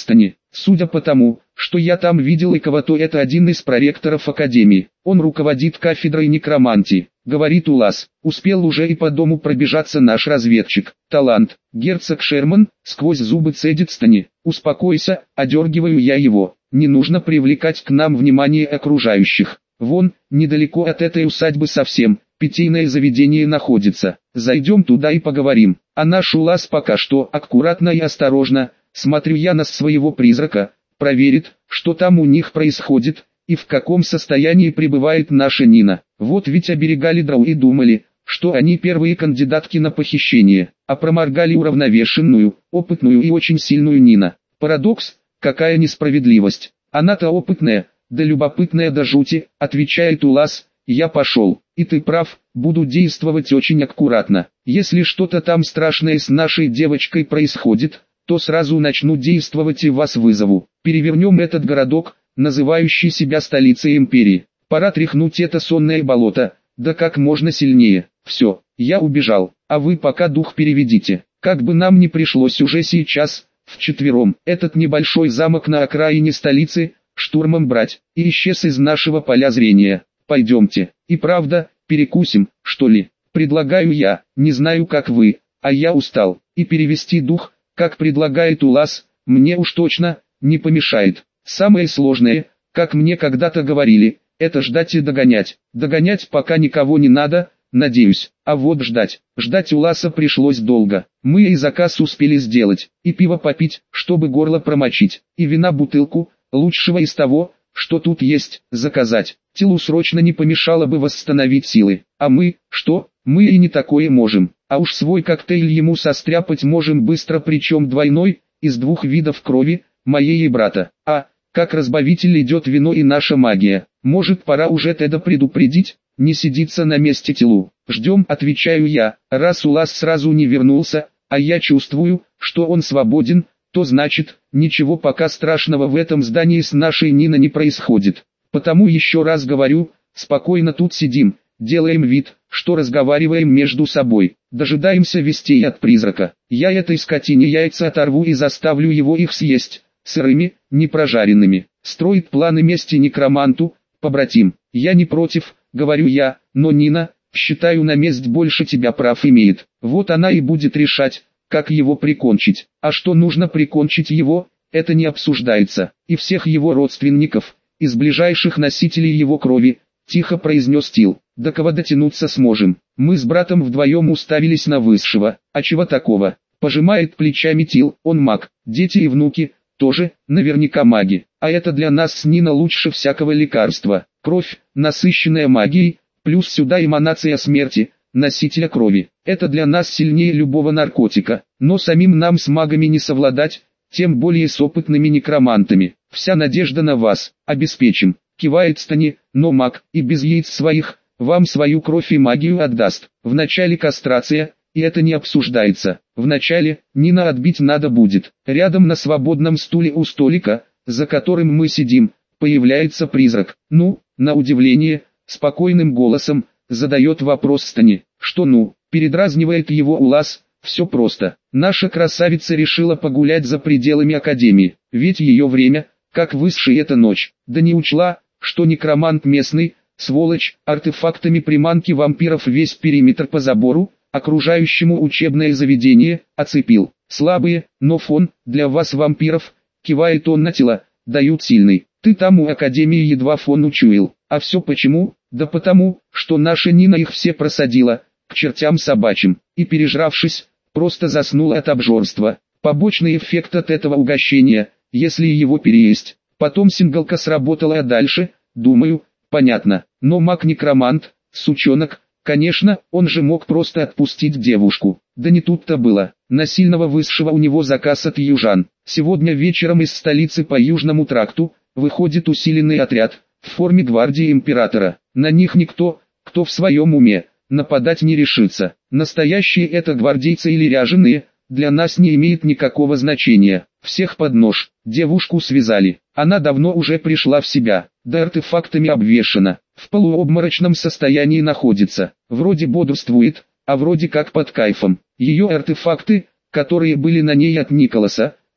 Судя по тому, что я там видел и кого-то, это один из проректоров Академии. Он руководит кафедрой некромантии. Говорит Улас, успел уже и по дому пробежаться наш разведчик. Талант. Герцог Шерман, сквозь зубы цедит Стани. Успокойся, одергиваю я его. Не нужно привлекать к нам внимание окружающих. Вон, недалеко от этой усадьбы совсем, питейное заведение находится. Зайдем туда и поговорим. А наш Улас пока что аккуратно и осторожно, смотрю я на своего призрака, проверит, что там у них происходит, и в каком состоянии пребывает наша Нина. Вот ведь оберегали Драу и думали, что они первые кандидатки на похищение, а проморгали уравновешенную, опытную и очень сильную Нина. Парадокс, какая несправедливость. Она-то опытная, да любопытная до жути, отвечает Улас. Я пошел, и ты прав, буду действовать очень аккуратно. Если что-то там страшное с нашей девочкой происходит, то сразу начну действовать и вас вызову. Перевернем этот городок, называющий себя столицей империи. Пора тряхнуть это сонное болото, да как можно сильнее. Все, я убежал, а вы пока дух переведите. Как бы нам не пришлось уже сейчас, вчетвером, этот небольшой замок на окраине столицы, штурмом брать, и исчез из нашего поля зрения. Пойдемте, и правда, перекусим, что ли? Предлагаю я, не знаю как вы, а я устал, и перевести дух, как предлагает Улас, мне уж точно, не помешает. Самое сложное, как мне когда-то говорили, это ждать и догонять. Догонять пока никого не надо, надеюсь, а вот ждать. Ждать Уласа пришлось долго. Мы и заказ успели сделать, и пиво попить, чтобы горло промочить, и вина бутылку, лучшего из того, что тут есть, заказать. Телу срочно не помешало бы восстановить силы. А мы, что, мы и не такое можем. А уж свой коктейль ему состряпать можем быстро, причем двойной, из двух видов крови, моей и брата. А, как разбавитель идет вино и наша магия. Может, пора уже Теда предупредить, не сидится на месте Телу. Ждем, отвечаю я, раз Улас сразу не вернулся, а я чувствую, что он свободен, то значит, ничего пока страшного в этом здании с нашей Ниной не происходит. Потому еще раз говорю, спокойно тут сидим, делаем вид, что разговариваем между собой, дожидаемся вестей от призрака. Я этой скотине яйца оторву и заставлю его их съесть, сырыми, не прожаренными. Строит планы мести некроманту, побратим. Я не против, говорю я, но Нина, считаю, на месть больше тебя прав имеет. Вот она и будет решать, как его прикончить. А что нужно прикончить его, это не обсуждается. И всех его родственников, из ближайших носителей его крови, тихо произнес Тил. До кого дотянуться сможем? Мы с братом вдвоем уставились на высшего. А чего такого? Пожимает плечами Тил, он маг. Дети и внуки, тоже, наверняка маги. А это для нас с Нина лучше всякого лекарства. Кровь, насыщенная магией, плюс сюда эманация смерти, носителя крови. Это для нас сильнее любого наркотика. Но самим нам с магами не совладать, тем более с опытными некромантами. Вся надежда на вас, обеспечим. Кивает Стани, но маг, и без яиц своих, вам свою кровь и магию отдаст. Вначале кастрация, и это не обсуждается. Вначале, Нина отбить надо будет. Рядом на свободном стуле у столика, за которым мы сидим, появляется призрак. Ну, на удивление, спокойным голосом, задает вопрос Стани. Что ну, передразнивает его Улас. Все просто. Наша красавица решила погулять за пределами Академии. Ведь ее время, как высшей эта ночь. Да не учла, что некромант местный, сволочь, артефактами приманки вампиров весь периметр по забору, окружающему учебное заведение, оцепил. Слабые, но фон, для вас вампиров, кивает он на тело, дают сильный. Ты там у Академии едва фон учуял. А все почему? Да потому, что наша Нина их все просадила, к чертям собачьим, и пережравшись, просто заснула от обжорства. Побочный эффект от этого угощения, если его переесть. Потом сингалка сработала, а дальше, думаю, понятно. Но маг-некромант, сучонок, конечно, он же мог просто отпустить девушку. Да не тут-то было. На сильного высшего у него заказ от южан. Сегодня вечером из столицы по Южному тракту выходит усиленный отряд в форме гвардии императора. На них никто, кто в своем уме, нападать не решится. Настоящие это гвардейцы или ряженые, для нас не имеет никакого значения. Всех под нож. Девушку связали. Она давно уже пришла в себя, да артефактами обвешана. В полуобморочном состоянии находится. Вроде бодрствует, а вроде как под кайфом. Ее артефакты, которые были на ней от Николаса,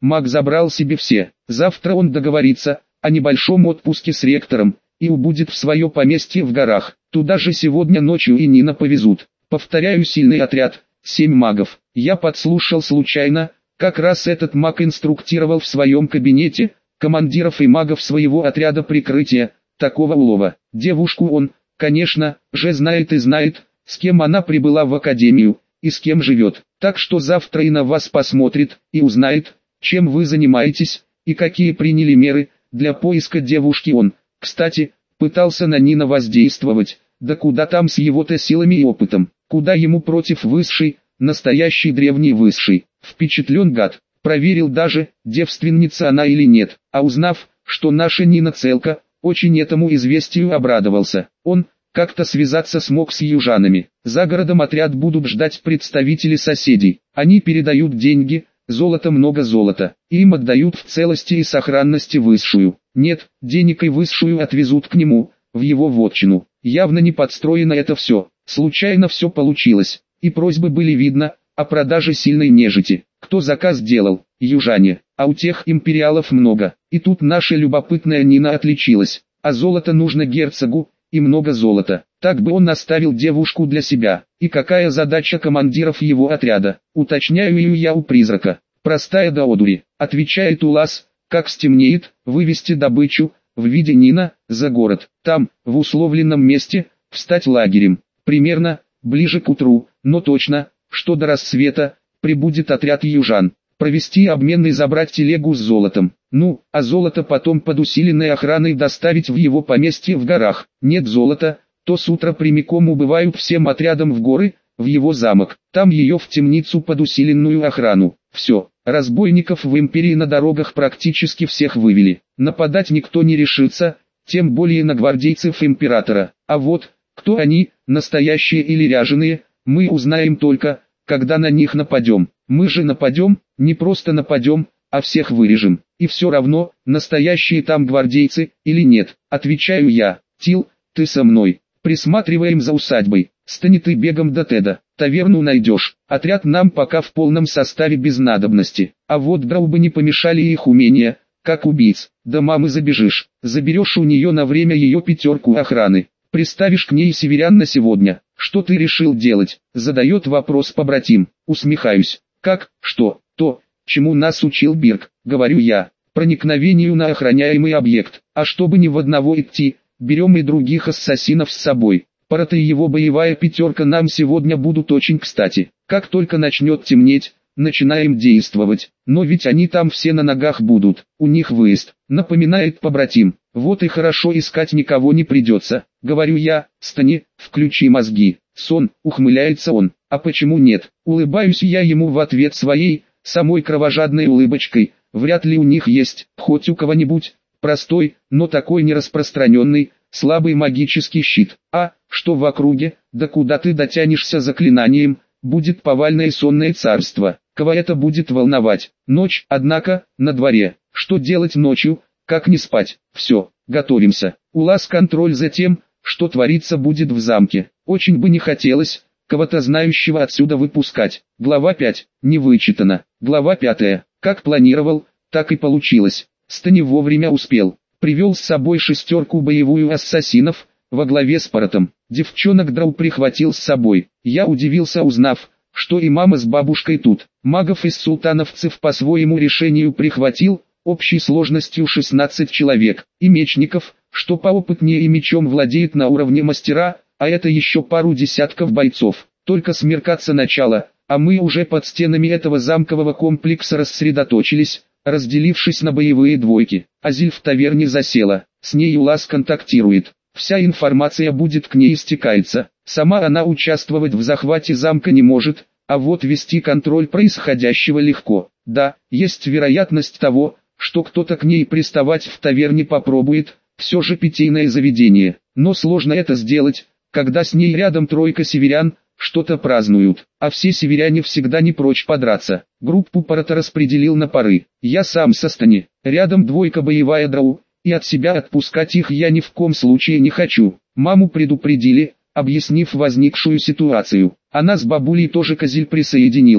маг забрал себе все. Завтра он договорится о небольшом отпуске с ректором и убудет в свое поместье в горах. Туда же сегодня ночью и Нина повезут. Повторяю, сильный отряд, семь магов. Я подслушал случайно, как раз этот маг инструктировал в своем кабинете командиров и магов своего отряда прикрытия, такого улова. Девушку он, конечно, же знает и знает, с кем она прибыла в академию, и с кем живет. Так что завтра и на вас посмотрит, и узнает, чем вы занимаетесь, и какие приняли меры для поиска девушки он. Кстати, пытался на Нина воздействовать, да куда там с его-то силами и опытом, куда ему против высшей, настоящий древний высший. Впечатлен гад, проверил даже, девственница она или нет, а узнав, что наша Нина целка, очень этому известию обрадовался. Он как-то связаться смог с южанами. За городом отряд будут ждать представители соседей. Они передают деньги, золото, много золота, и им отдают в целости и сохранности высшую. Нет, денег и высшую отвезут к нему, в его вотчину. Явно не подстроено это все. Случайно все получилось, и просьбы были видно о продаже сильной нежити. Кто заказ делал? Южане, а у тех империалов много. И тут наша любопытная Нина отличилась. А золото нужно герцогу, и много золота. Так бы он оставил девушку для себя. И какая задача командиров его отряда? Уточняю ее я у призрака. Простая до одури. Отвечает Улас, как стемнеет, вывести добычу, в виде Нина, за город. Там, в условленном месте, встать лагерем. Примерно, ближе к утру, но точно, что до рассвета, прибудет отряд южан. Провести обмен и забрать телегу с золотом. Ну, а золото потом под усиленной охраной доставить в его поместье в горах. Нет золота, то с утра прямиком убывают всем отрядом в горы, в его замок. Там ее в темницу под усиленную охрану. Все, разбойников в империи на дорогах практически всех вывели. Нападать никто не решится, тем более на гвардейцев императора. А вот, кто они, настоящие или ряженые, мы узнаем только, когда на них нападем. Мы же нападем, не просто нападем, а всех вырежем. И все равно, настоящие там гвардейцы или нет. Отвечаю я. Тил, ты со мной. Присматриваем за усадьбой. Стани ты бегом до Теда. Таверну найдешь. Отряд нам пока в полном составе без надобности. А вот драу бы не помешали их умения, как убийц. До мамы забежишь. Заберешь у нее на время ее пятерку охраны. Приставишь к ней северян на сегодня. Что ты решил делать? Задает вопрос побратим. Усмехаюсь. Как, что, то, чему нас учил Бирк, говорю я. Проникновению на охраняемый объект. А чтобы ни в одного идти, берем и других ассасинов с собой. Парата и его боевая пятерка нам сегодня будут очень кстати. Как только начнет темнеть, начинаем действовать. Но ведь они там все на ногах будут. У них выезд. Напоминает побратим. Вот и хорошо, искать никого не придется. Говорю я. Стани, включи мозги. Сон, ухмыляется он. А почему нет? Улыбаюсь я ему в ответ своей, самой кровожадной улыбочкой. Вряд ли у них есть, хоть у кого-нибудь, простой, но такой нераспространенный, слабый магический щит. А, что в округе, да куда ты дотянешься заклинанием, будет повальное сонное царство. Кого это будет волновать? Ночь, однако, на дворе. Что делать ночью, как не спать? Все, готовимся. У нас контроль за тем, что творится будет в замке. Очень бы не хотелось кого-то знающего отсюда выпускать. Глава пять. Не вычитано. Глава пятая. Как планировал, так и получилось. Стани вовремя успел. Привел с собой шестерку боевую ассасинов, во главе с Паратом. Девчонок драу прихватил с собой. Я удивился, узнав, что и мама с бабушкой тут. Магов из султановцев по своему решению прихватил, общей сложностью шестнадцать человек. И мечников, что поопытнее и мечом владеют на уровне мастера, а это еще пару десятков бойцов. Только смеркаться начало, а мы уже под стенами этого замкового комплекса рассредоточились, разделившись на боевые двойки. Азиль в таверне засела, с ней Улас контактирует. Вся информация будет к ней стекается. Сама она участвовать в захвате замка не может, а вот вести контроль происходящего легко. Да, есть вероятность того, что кто-то к ней приставать в таверне попробует, все же питейное заведение. Но сложно это сделать, когда с ней рядом тройка северян, что-то празднуют, а все северяне всегда не прочь подраться. Группу Парата распределил на пары. Я сам со Стани, рядом двойка боевая драу, и от себя отпускать их я ни в ком случае не хочу. Маму предупредили, объяснив возникшую ситуацию. Она с бабулей тоже к Азиль присоединилась.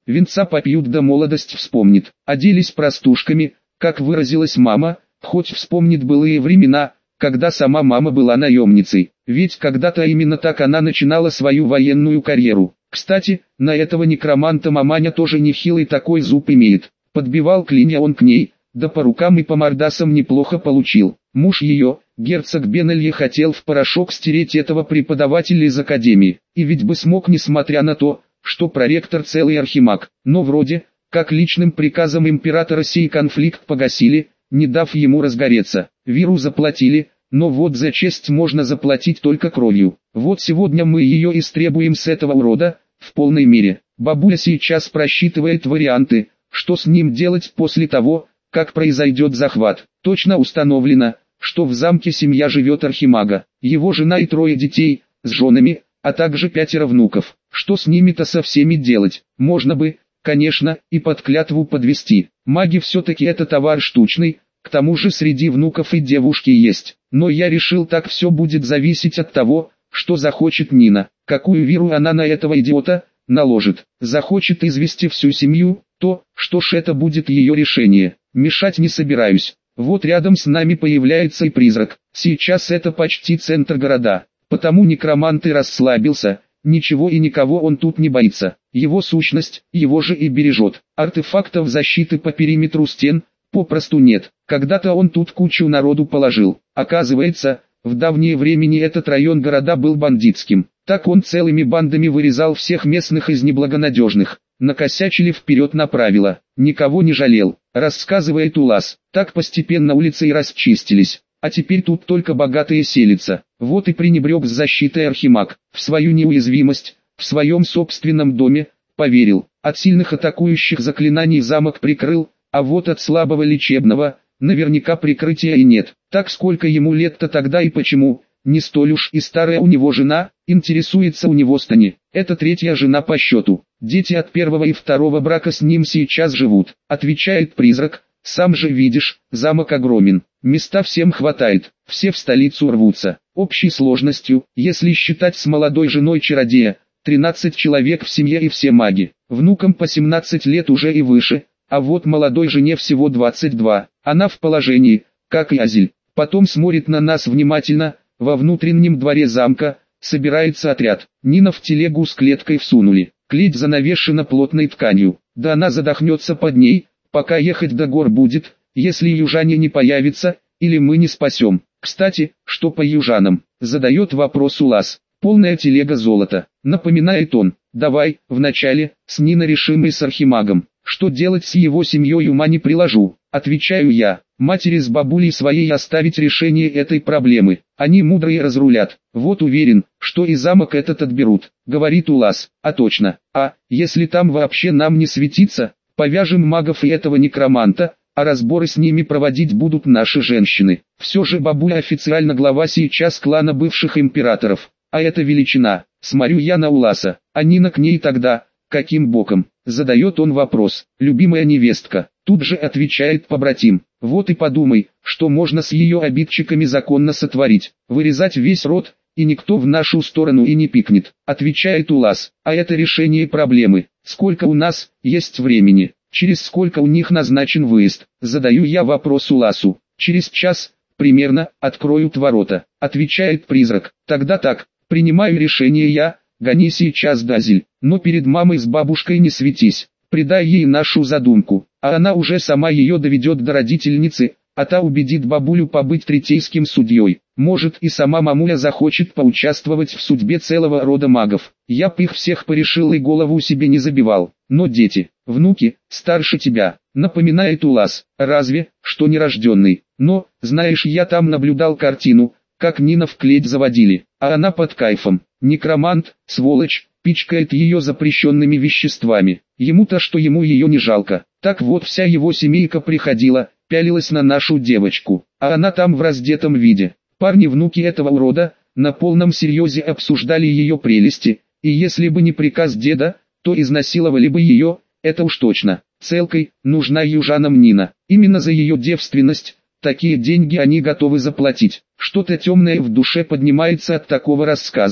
венца попьют да молодость вспомнит. Оделись простушками, как выразилась мама, хоть вспомнит былые времена, когда сама мама была наемницей. Ведь когда-то именно так она начинала свою военную карьеру. Кстати, на этого некроманта маманя тоже нехилый такой зуб имеет. Подбивал клинья он к ней, да по рукам и по мордасам неплохо получил. Муж ее, герцог Бенелье, хотел в порошок стереть этого преподавателя из академии. И ведь бы смог, несмотря на то, что проректор целый архимаг. Но вроде, как личным приказом императора сей конфликт погасили, не дав ему разгореться. Виру заплатили, но вот за честь можно заплатить только кровью. Вот сегодня мы ее истребуем с этого урода, в полной мере. Бабуля сейчас просчитывает варианты, что с ним делать после того, как произойдет захват. Точно установлено, что в замке семья живет архимага, его жена и трое детей, с женами, а также пятеро внуков. Что с ними-то со всеми делать? Можно бы, конечно, и под клятву подвести. Маги все-таки это товар штучный, к тому же среди внуков и девушки есть. Но я решил, так все будет зависеть от того, что захочет Нина. Какую виру она на этого идиота наложит. Захочет извести всю семью, то, что ж, это будет ее решение. Мешать не собираюсь. Вот рядом с нами появляется и призрак. Сейчас это почти центр города. Потому некромант и расслабился. Ничего и никого он тут не боится. Его сущность, его же и бережет. Артефактов защиты по периметру стен попросту нет. Когда-то он тут кучу народу положил. Оказывается, в давние времени этот район города был бандитским. Так он целыми бандами вырезал всех местных из неблагонадежных. Накосячили, вперед направило. Никого не жалел, рассказывает Улас. Так постепенно улицы и расчистились. А теперь тут только богатые селятся. Вот и пренебрег с защитой архимаг. В свою неуязвимость, в своем собственном доме, поверил. От сильных атакующих заклинаний замок прикрыл, а вот от слабого лечебного, наверняка прикрытия и нет. Так сколько ему лет-то тогда и почему? Не столь уж и старая у него жена, интересуется у него Стани. Это третья жена по счету. Дети от первого и второго брака с ним сейчас живут. Отвечает призрак, сам же видишь, замок огромен. Места всем хватает, все в столицу рвутся. Общей сложностью, если считать с молодой женой чародея, тринадцать человек в семье и все маги. Внукам по семнадцать лет уже и выше, а вот молодой жене всего двадцать два. Она в положении, как и Азель. Потом смотрит на нас внимательно. Во внутреннем дворе замка собирается отряд. Нина в телегу с клеткой всунули. Клеть занавешена плотной тканью. Да она задохнется под ней, пока ехать до гор будет, если южане не появятся, или мы не спасем. Кстати, что по южанам? Задает вопрос Улас. Полная телега золота. Напоминает он. Давай, вначале, с Ниной решим и с архимагом. Что делать с его семьей, ума не приложу. Отвечаю я. Матери с бабулей своей оставить решение этой проблемы. Они мудрые разрулят. Вот уверен, что и замок этот отберут, говорит Улас. А точно. А, если там вообще нам не светится, повяжем магов и этого некроманта, а разборы с ними проводить будут наши женщины. Все же бабуля официально глава сейчас клана бывших императоров. А это величина. Смотрю я на Уласа. А Нина к ней тогда, каким боком? Задает он вопрос. Любимая невестка. Тут же отвечает побратим. Вот и подумай, что можно с ее обидчиками законно сотворить. Вырезать весь род, и никто в нашу сторону и не пикнет. Отвечает Улас. А это решение проблемы. Сколько у нас есть времени? Через сколько у них назначен выезд? Задаю я вопрос Уласу. Через час, примерно, откроют ворота. Отвечает призрак. Тогда так, принимаю решение я. Гони сейчас Дазель, но перед мамой с бабушкой не светись. Предай ей нашу задумку, а она уже сама ее доведет до родительницы, а та убедит бабулю побыть третейским судьей. Может, и сама мамуля захочет поучаствовать в судьбе целого рода магов. Я б их всех порешил и голову себе не забивал. Но дети, внуки, старше тебя, напоминает Улас. Разве, что нерожденный. Но, знаешь, я там наблюдал картину, как Нина в клеть заводили, а она под кайфом. Некромант, сволочь, пичкает ее запрещенными веществами. Ему-то что, ему ее не жалко. Так вот, вся его семейка приходила, пялилась на нашу девочку, а она там в раздетом виде. Парни-внуки этого урода на полном серьезе обсуждали ее прелести, и если бы не приказ деда, то изнасиловали бы ее, это уж точно. Целкой нужна южанам Нина. Именно за ее девственность такие деньги они готовы заплатить. Что-то темное в душе поднимается от такого рассказа.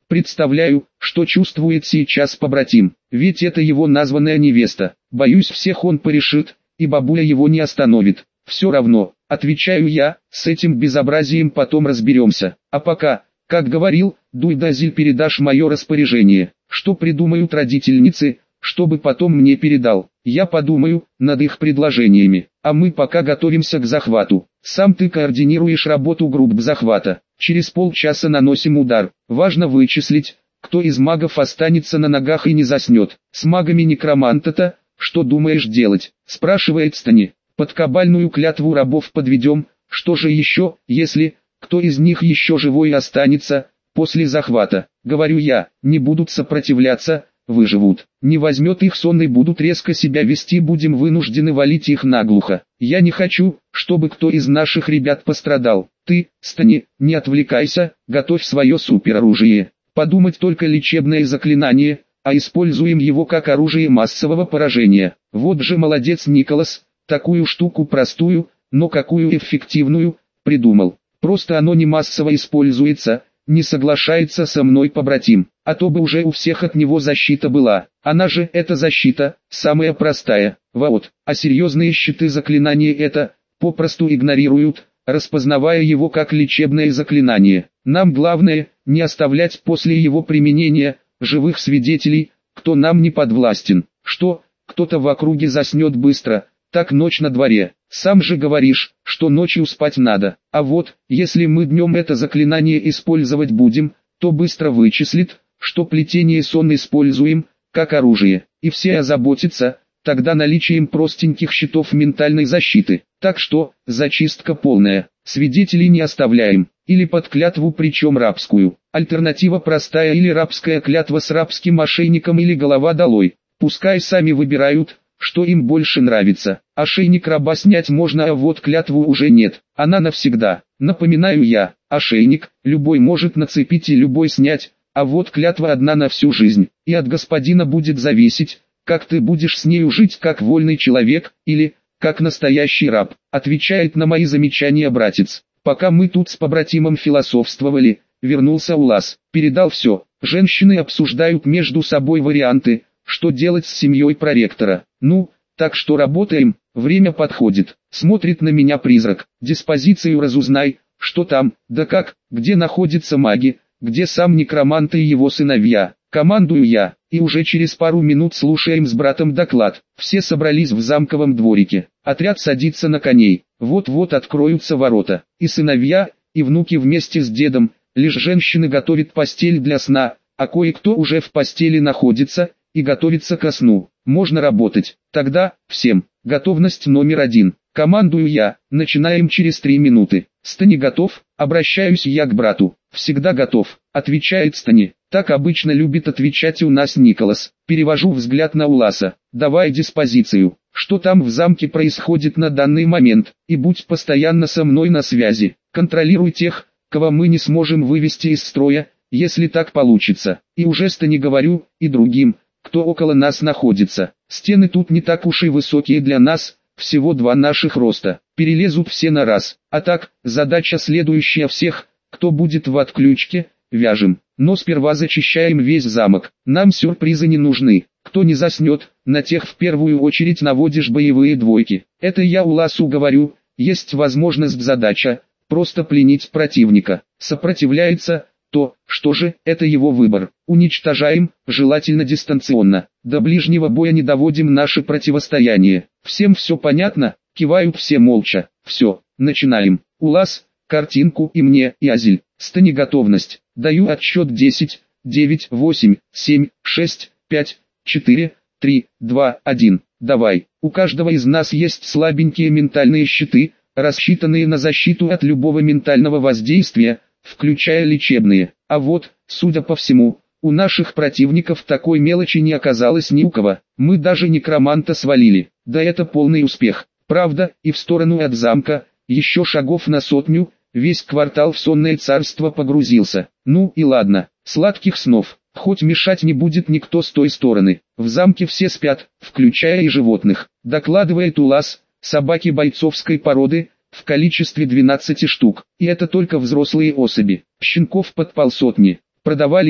Представляю, что чувствует сейчас побратим, ведь это его названная невеста. Боюсь, всех он порешит, и бабуля его не остановит. Все равно, отвечаю я, с этим безобразием потом разберемся. А пока, как говорил, дуй да зиль передашь мое распоряжение. Что придумают родительницы, чтобы потом мне передал. Я подумаю над их предложениями, а мы пока готовимся к захвату. Сам ты координируешь работу групп захвата. Через полчаса наносим удар. Важно вычислить, кто из магов останется на ногах и не заснет. С магами некроманта-то, что думаешь делать? Спрашивает Стани. Под кабальную клятву рабов подведем. Что же еще, если, кто из них еще живой останется, после захвата? Говорю я, не будут сопротивляться, выживут. Не возьмет их сон и будут резко себя вести, будем вынуждены валить их наглухо. Я не хочу, чтобы кто из наших ребят пострадал. Ты, Стани, не отвлекайся, готовь свое супероружие. Подумать только лечебное заклинание, а используем его как оружие массового поражения. Вот же молодец Николас, такую штуку простую, но какую эффективную, придумал. Просто оно не массово используется. Не соглашается со мной побратим, а то бы уже у всех от него защита была. Она же, эта защита, самая простая. Вот, а серьезные щиты заклинания это, попросту игнорируют, распознавая его как лечебное заклинание. Нам главное, не оставлять после его применения, живых свидетелей, кто нам не подвластен. Что, кто-то в округе заснет быстро, так ночь на дворе. Сам же говоришь, что ночью спать надо. А вот, если мы днем это заклинание использовать будем, то быстро вычислит, что плетение сон используем, как оружие. И все озаботятся, тогда наличием простеньких щитов ментальной защиты. Так что, зачистка полная. Свидетелей не оставляем. Или под клятву, причем рабскую. Альтернатива простая: или рабская клятва с рабским ошейником, или голова долой. Пускай сами выбирают, что им больше нравится. Ошейник раба снять можно, а вот клятву уже нет. Она навсегда. Напоминаю я, ошейник, любой может нацепить и любой снять, а вот клятва одна на всю жизнь. И от господина будет зависеть, как ты будешь с нею жить, как вольный человек, или, как настоящий раб. Отвечает на мои замечания братец. Пока мы тут с побратимом философствовали, вернулся Улас. Передал все. Женщины обсуждают между собой варианты, что делать с семьей проректора. Ну, так что работаем, время подходит. Смотрит на меня призрак. Диспозицию разузнай, что там, да как, где находятся маги, где сам некромант и его сыновья. Командую я, и уже через пару минут слушаем с братом доклад. Все собрались в замковом дворике. Отряд садится на коней. Вот-вот откроются ворота. И сыновья, и внуки вместе с дедом. Лишь женщины готовят постель для сна, а кое-кто уже в постели находится и готовится ко сну. Можно работать. Тогда, всем, готовность номер один. Командую я, начинаем через три минуты. Стани готов? Обращаюсь я к брату. Всегда готов, отвечает Стани. Так обычно любит отвечать у нас Николас. Перевожу взгляд на Уласа. Давай диспозицию. Что там в замке происходит на данный момент? И будь постоянно со мной на связи. Контролируй тех, кого мы не сможем вывести из строя, если так получится. И уже Стани говорю, и другим, кто около нас находится. Стены тут не так уж и высокие для нас, всего два наших роста. Перелезут все на раз. А так, задача следующая: всех, кто будет в отключке, вяжем. Но сперва зачищаем весь замок. Нам сюрпризы не нужны. Кто не заснет, на тех в первую очередь наводишь боевые двойки. Это я Уласу говорю, есть возможность, задача, просто пленить противника. Сопротивляется, то, что же, это его выбор. Уничтожаем, желательно дистанционно. До ближнего боя не доводим наше противостояние. Всем все понятно? Кивают все молча. Все, начинаем. Улас, картинку и мне, и Азель. Стани готовность. Даю отсчет: десять, девять, восемь, семь, шесть, пять, четыре, три, два, один. Давай. У каждого из нас есть слабенькие ментальные щиты, рассчитанные на защиту от любого ментального воздействия, включая лечебные. А вот, судя по всему, у наших противников такой мелочи не оказалось ни у кого. Мы даже некроманта свалили. Да это полный успех. Правда, и в сторону от замка, еще шагов на сотню, весь квартал в сонное царство погрузился. Ну и ладно, сладких снов. Хоть мешать не будет никто с той стороны. В замке все спят, включая и животных. Докладывает Улас, собаки бойцовской породы, в количестве двенадцати штук. И это только взрослые особи. Щенков под полсотни. Продавали их,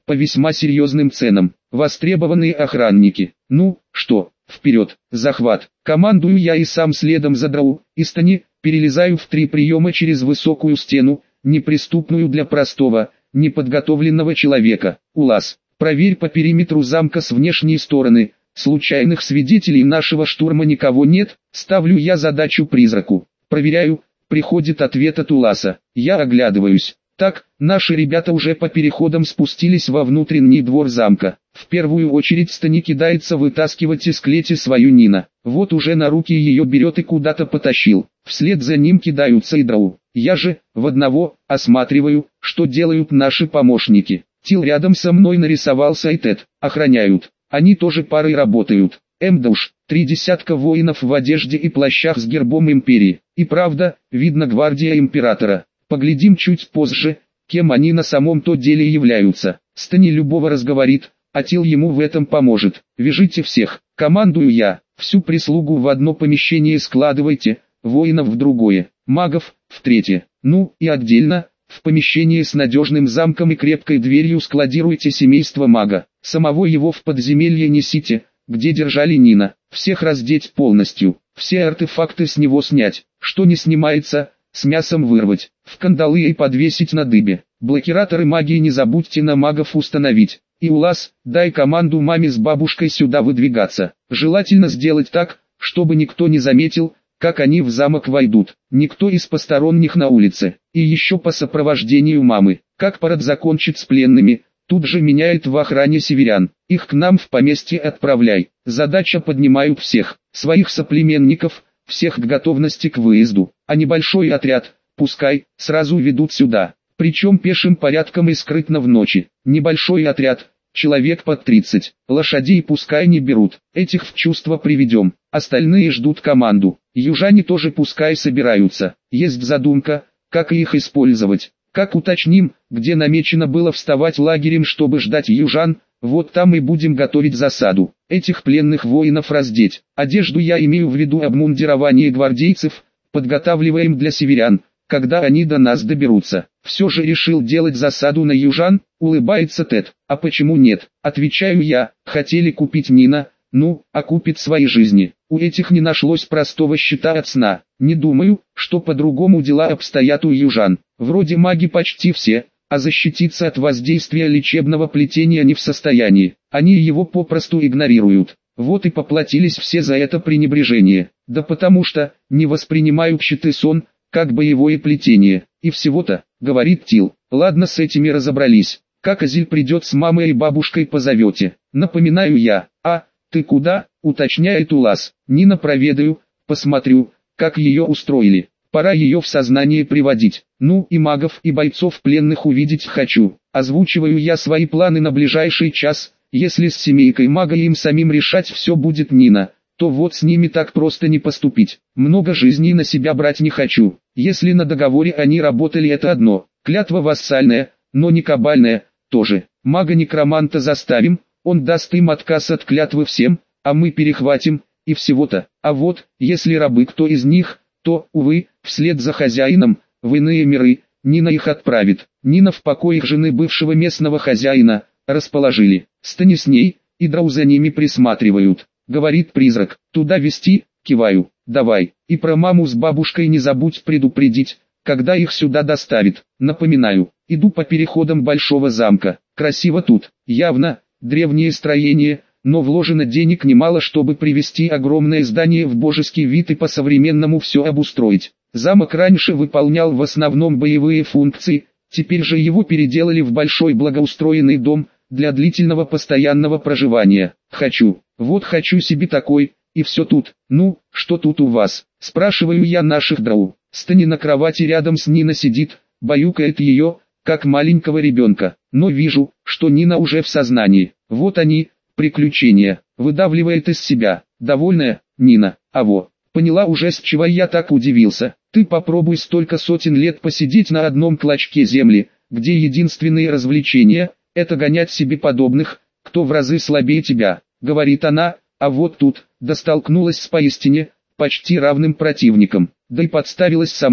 по весьма серьезным ценам. Востребованные охранники. Ну, что, вперед, захват. Командую я и сам следом за Драу, и Стани, перелезаю в три приема через высокую стену, неприступную для простого, неподготовленного человека. Улас, проверь по периметру замка с внешней стороны, случайных свидетелей нашего штурма никого нет, ставлю я задачу призраку. Проверяю, приходит ответ от Уласа. Я оглядываюсь. Так, наши ребята уже по переходам спустились во внутренний двор замка. В первую очередь Стани кидается вытаскивать из клети свою Нина. Вот уже на руки ее берет и куда-то потащил. Вслед за ним кидаются и Драу. Я же, в одного, осматриваю, что делают наши помощники. Тил рядом со мной нарисовался и Тед. Охраняют. Они тоже парой работают. Мдуш, три десятка воинов в одежде и плащах с гербом империи. И правда, видно гвардия императора. Поглядим чуть позже, кем они на самом-то деле являются. Стани любого разговорит, а Тил ему в этом поможет. Вяжите всех, командую я, всю прислугу в одно помещение складывайте, воинов в другое, магов в третье. Ну и отдельно, в помещении с надежным замком и крепкой дверью складируйте семейство мага. Самого его в подземелье несите, где держали Нина. Всех раздеть полностью, все артефакты с него снять, что не снимается, с мясом вырвать, в кандалы и подвесить на дыбе. Блокираторы магии не забудьте на магов установить. И Улас, дай команду маме с бабушкой сюда выдвигаться. Желательно сделать так, чтобы никто не заметил, как они в замок войдут. Никто из посторонних на улице. И еще по сопровождению мамы. Как парад закончит с пленными, тут же меняет в охране северян. Их к нам в поместье отправляй. Задача: поднимают всех, своих соплеменников, всех к готовности к выезду, а небольшой отряд, пускай, сразу ведут сюда, причем пешим порядком и скрытно в ночи. Небольшой отряд, человек под тридцать, лошадей пускай не берут, этих в чувство приведем, остальные ждут команду. Южане тоже пускай собираются, есть задумка, как их использовать, как уточним, где намечено было вставать лагерем, чтобы ждать южан. Вот там и будем готовить засаду. Этих пленных воинов раздеть. Одежду я имею в виду обмундирование гвардейцев, подготавливаем для северян, когда они до нас доберутся. Все же решил делать засаду на южан, улыбается Тед. А почему нет? Отвечаю я, хотели купить Нина, ну, а купит свои жизни. У этих не нашлось простого щита от сна. Не думаю, что по-другому дела обстоят у южан. Вроде маги почти все, а защититься от воздействия лечебного плетения не в состоянии. Они его попросту игнорируют. Вот и поплатились все за это пренебрежение. Да потому что, не воспринимают щиты сон, как боевое плетение. И всего-то, говорит Тил. Ладно, с этими разобрались. Как Азиль придет с мамой и бабушкой, позовете. Напоминаю я. А, ты куда? Уточняет Улас. Нина проведаю, посмотрю, как ее устроили. Пора ее в сознание приводить. Ну и магов и бойцов пленных увидеть хочу. Озвучиваю я свои планы на ближайший час. Если с семейкой мага им самим решать все будет Нина, то вот с ними так просто не поступить. Много жизней на себя брать не хочу. Если на договоре они работали, это одно. Клятва вассальная, но не кабальная, тоже. Мага-некроманта заставим, он даст им отказ от клятвы всем, а мы перехватим, и всего-то. А вот, если рабы кто из них, то, увы, вслед за хозяином, в иные миры, Нина их отправит. Нина в покоях жены бывшего местного хозяина, расположили. Стани с ней, и Драу за ними присматривают. Говорит призрак, туда вести, киваю, давай. И про маму с бабушкой не забудь предупредить, когда их сюда доставит. Напоминаю, иду по переходам большого замка. Красиво тут, явно, древнее строение, но вложено денег немало, чтобы привести огромное здание в божеский вид и по-современному все обустроить. Замок раньше выполнял в основном боевые функции, теперь же его переделали в большой благоустроенный дом, для длительного постоянного проживания. Хочу, вот хочу себе такой, и все тут. Ну, что тут у вас? Спрашиваю я наших Драу. Стани на кровати рядом с Нина сидит, баюкает ее, как маленького ребенка. Но вижу, что Нина уже в сознании. Вот они, приключения, выдавливает из себя. Довольная, Нина, а во, поняла уже, с чего я так удивился. Ты попробуй столько сотен лет посидеть на одном клочке земли, где единственные развлечения – это гонять себе подобных, кто в разы слабее тебя, говорит она, а вот тут, да столкнулась с поистине, почти равным противником, да и подставилась сама,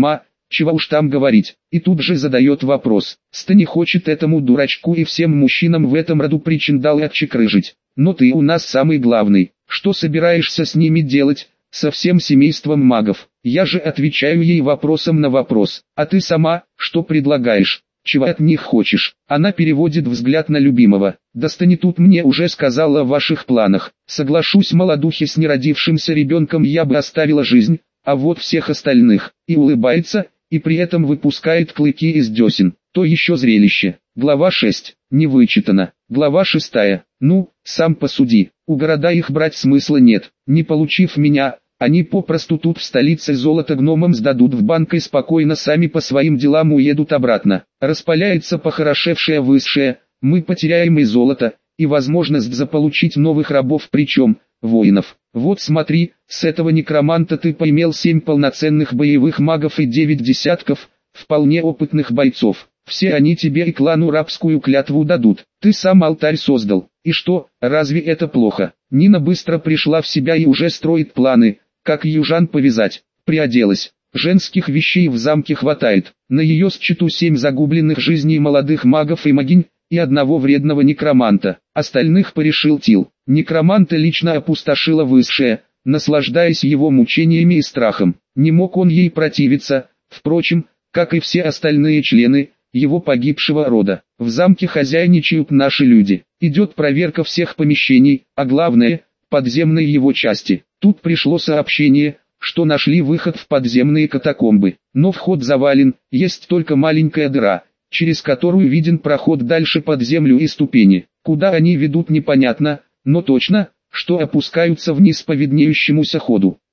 чего уж там говорить. И тут же задает вопрос. Стани хочет этому дурачку и всем мужчинам в этом роду причиндалы отчекрыжить. Но ты у нас самый главный. Что собираешься с ними делать? Со всем семейством магов. Я же отвечаю ей вопросом на вопрос. А ты сама, что предлагаешь? Чего от них хочешь? Она переводит взгляд на любимого. Да Стани тут мне уже сказала о ваших планах. Соглашусь, молодухе с неродившимся ребенком я бы оставила жизнь, а вот всех остальных. И улыбается, и при этом выпускает клыки из десен. То еще зрелище. Глава шесть. Не вычитано. Глава шестая. Ну, сам посуди. У города их брать смысла нет. Не получив меня, они попросту тут в столице золото гномам сдадут в банк и спокойно сами по своим делам уедут обратно. Распаляется похорошевшее высшее, мы потеряем и золото, и возможность заполучить новых рабов, причем воинов. Вот смотри, с этого некроманта ты поимел семь полноценных боевых магов и девять десятков, вполне опытных бойцов. Все они тебе и клану рабскую клятву дадут. Ты сам алтарь создал. И что, разве это плохо? Нина быстро пришла в себя и уже строит планы, как южан повязать. Приоделась. Женских вещей в замке хватает. На ее счету семь загубленных жизней молодых магов и магинь, и одного вредного некроманта. Остальных порешил Тил. Некроманта лично опустошила высшее, наслаждаясь его мучениями и страхом. Не мог он ей противиться, впрочем, как и все остальные члены его погибшего рода. В замке хозяйничают наши люди. Идет проверка всех помещений, а главное, подземной его части. Тут пришло сообщение, что нашли выход в подземные катакомбы. Но вход завален, есть только маленькая дыра, через которую виден проход дальше под землю и ступени. Куда они ведут непонятно, но точно, что опускаются вниз по виднеющемуся ходу.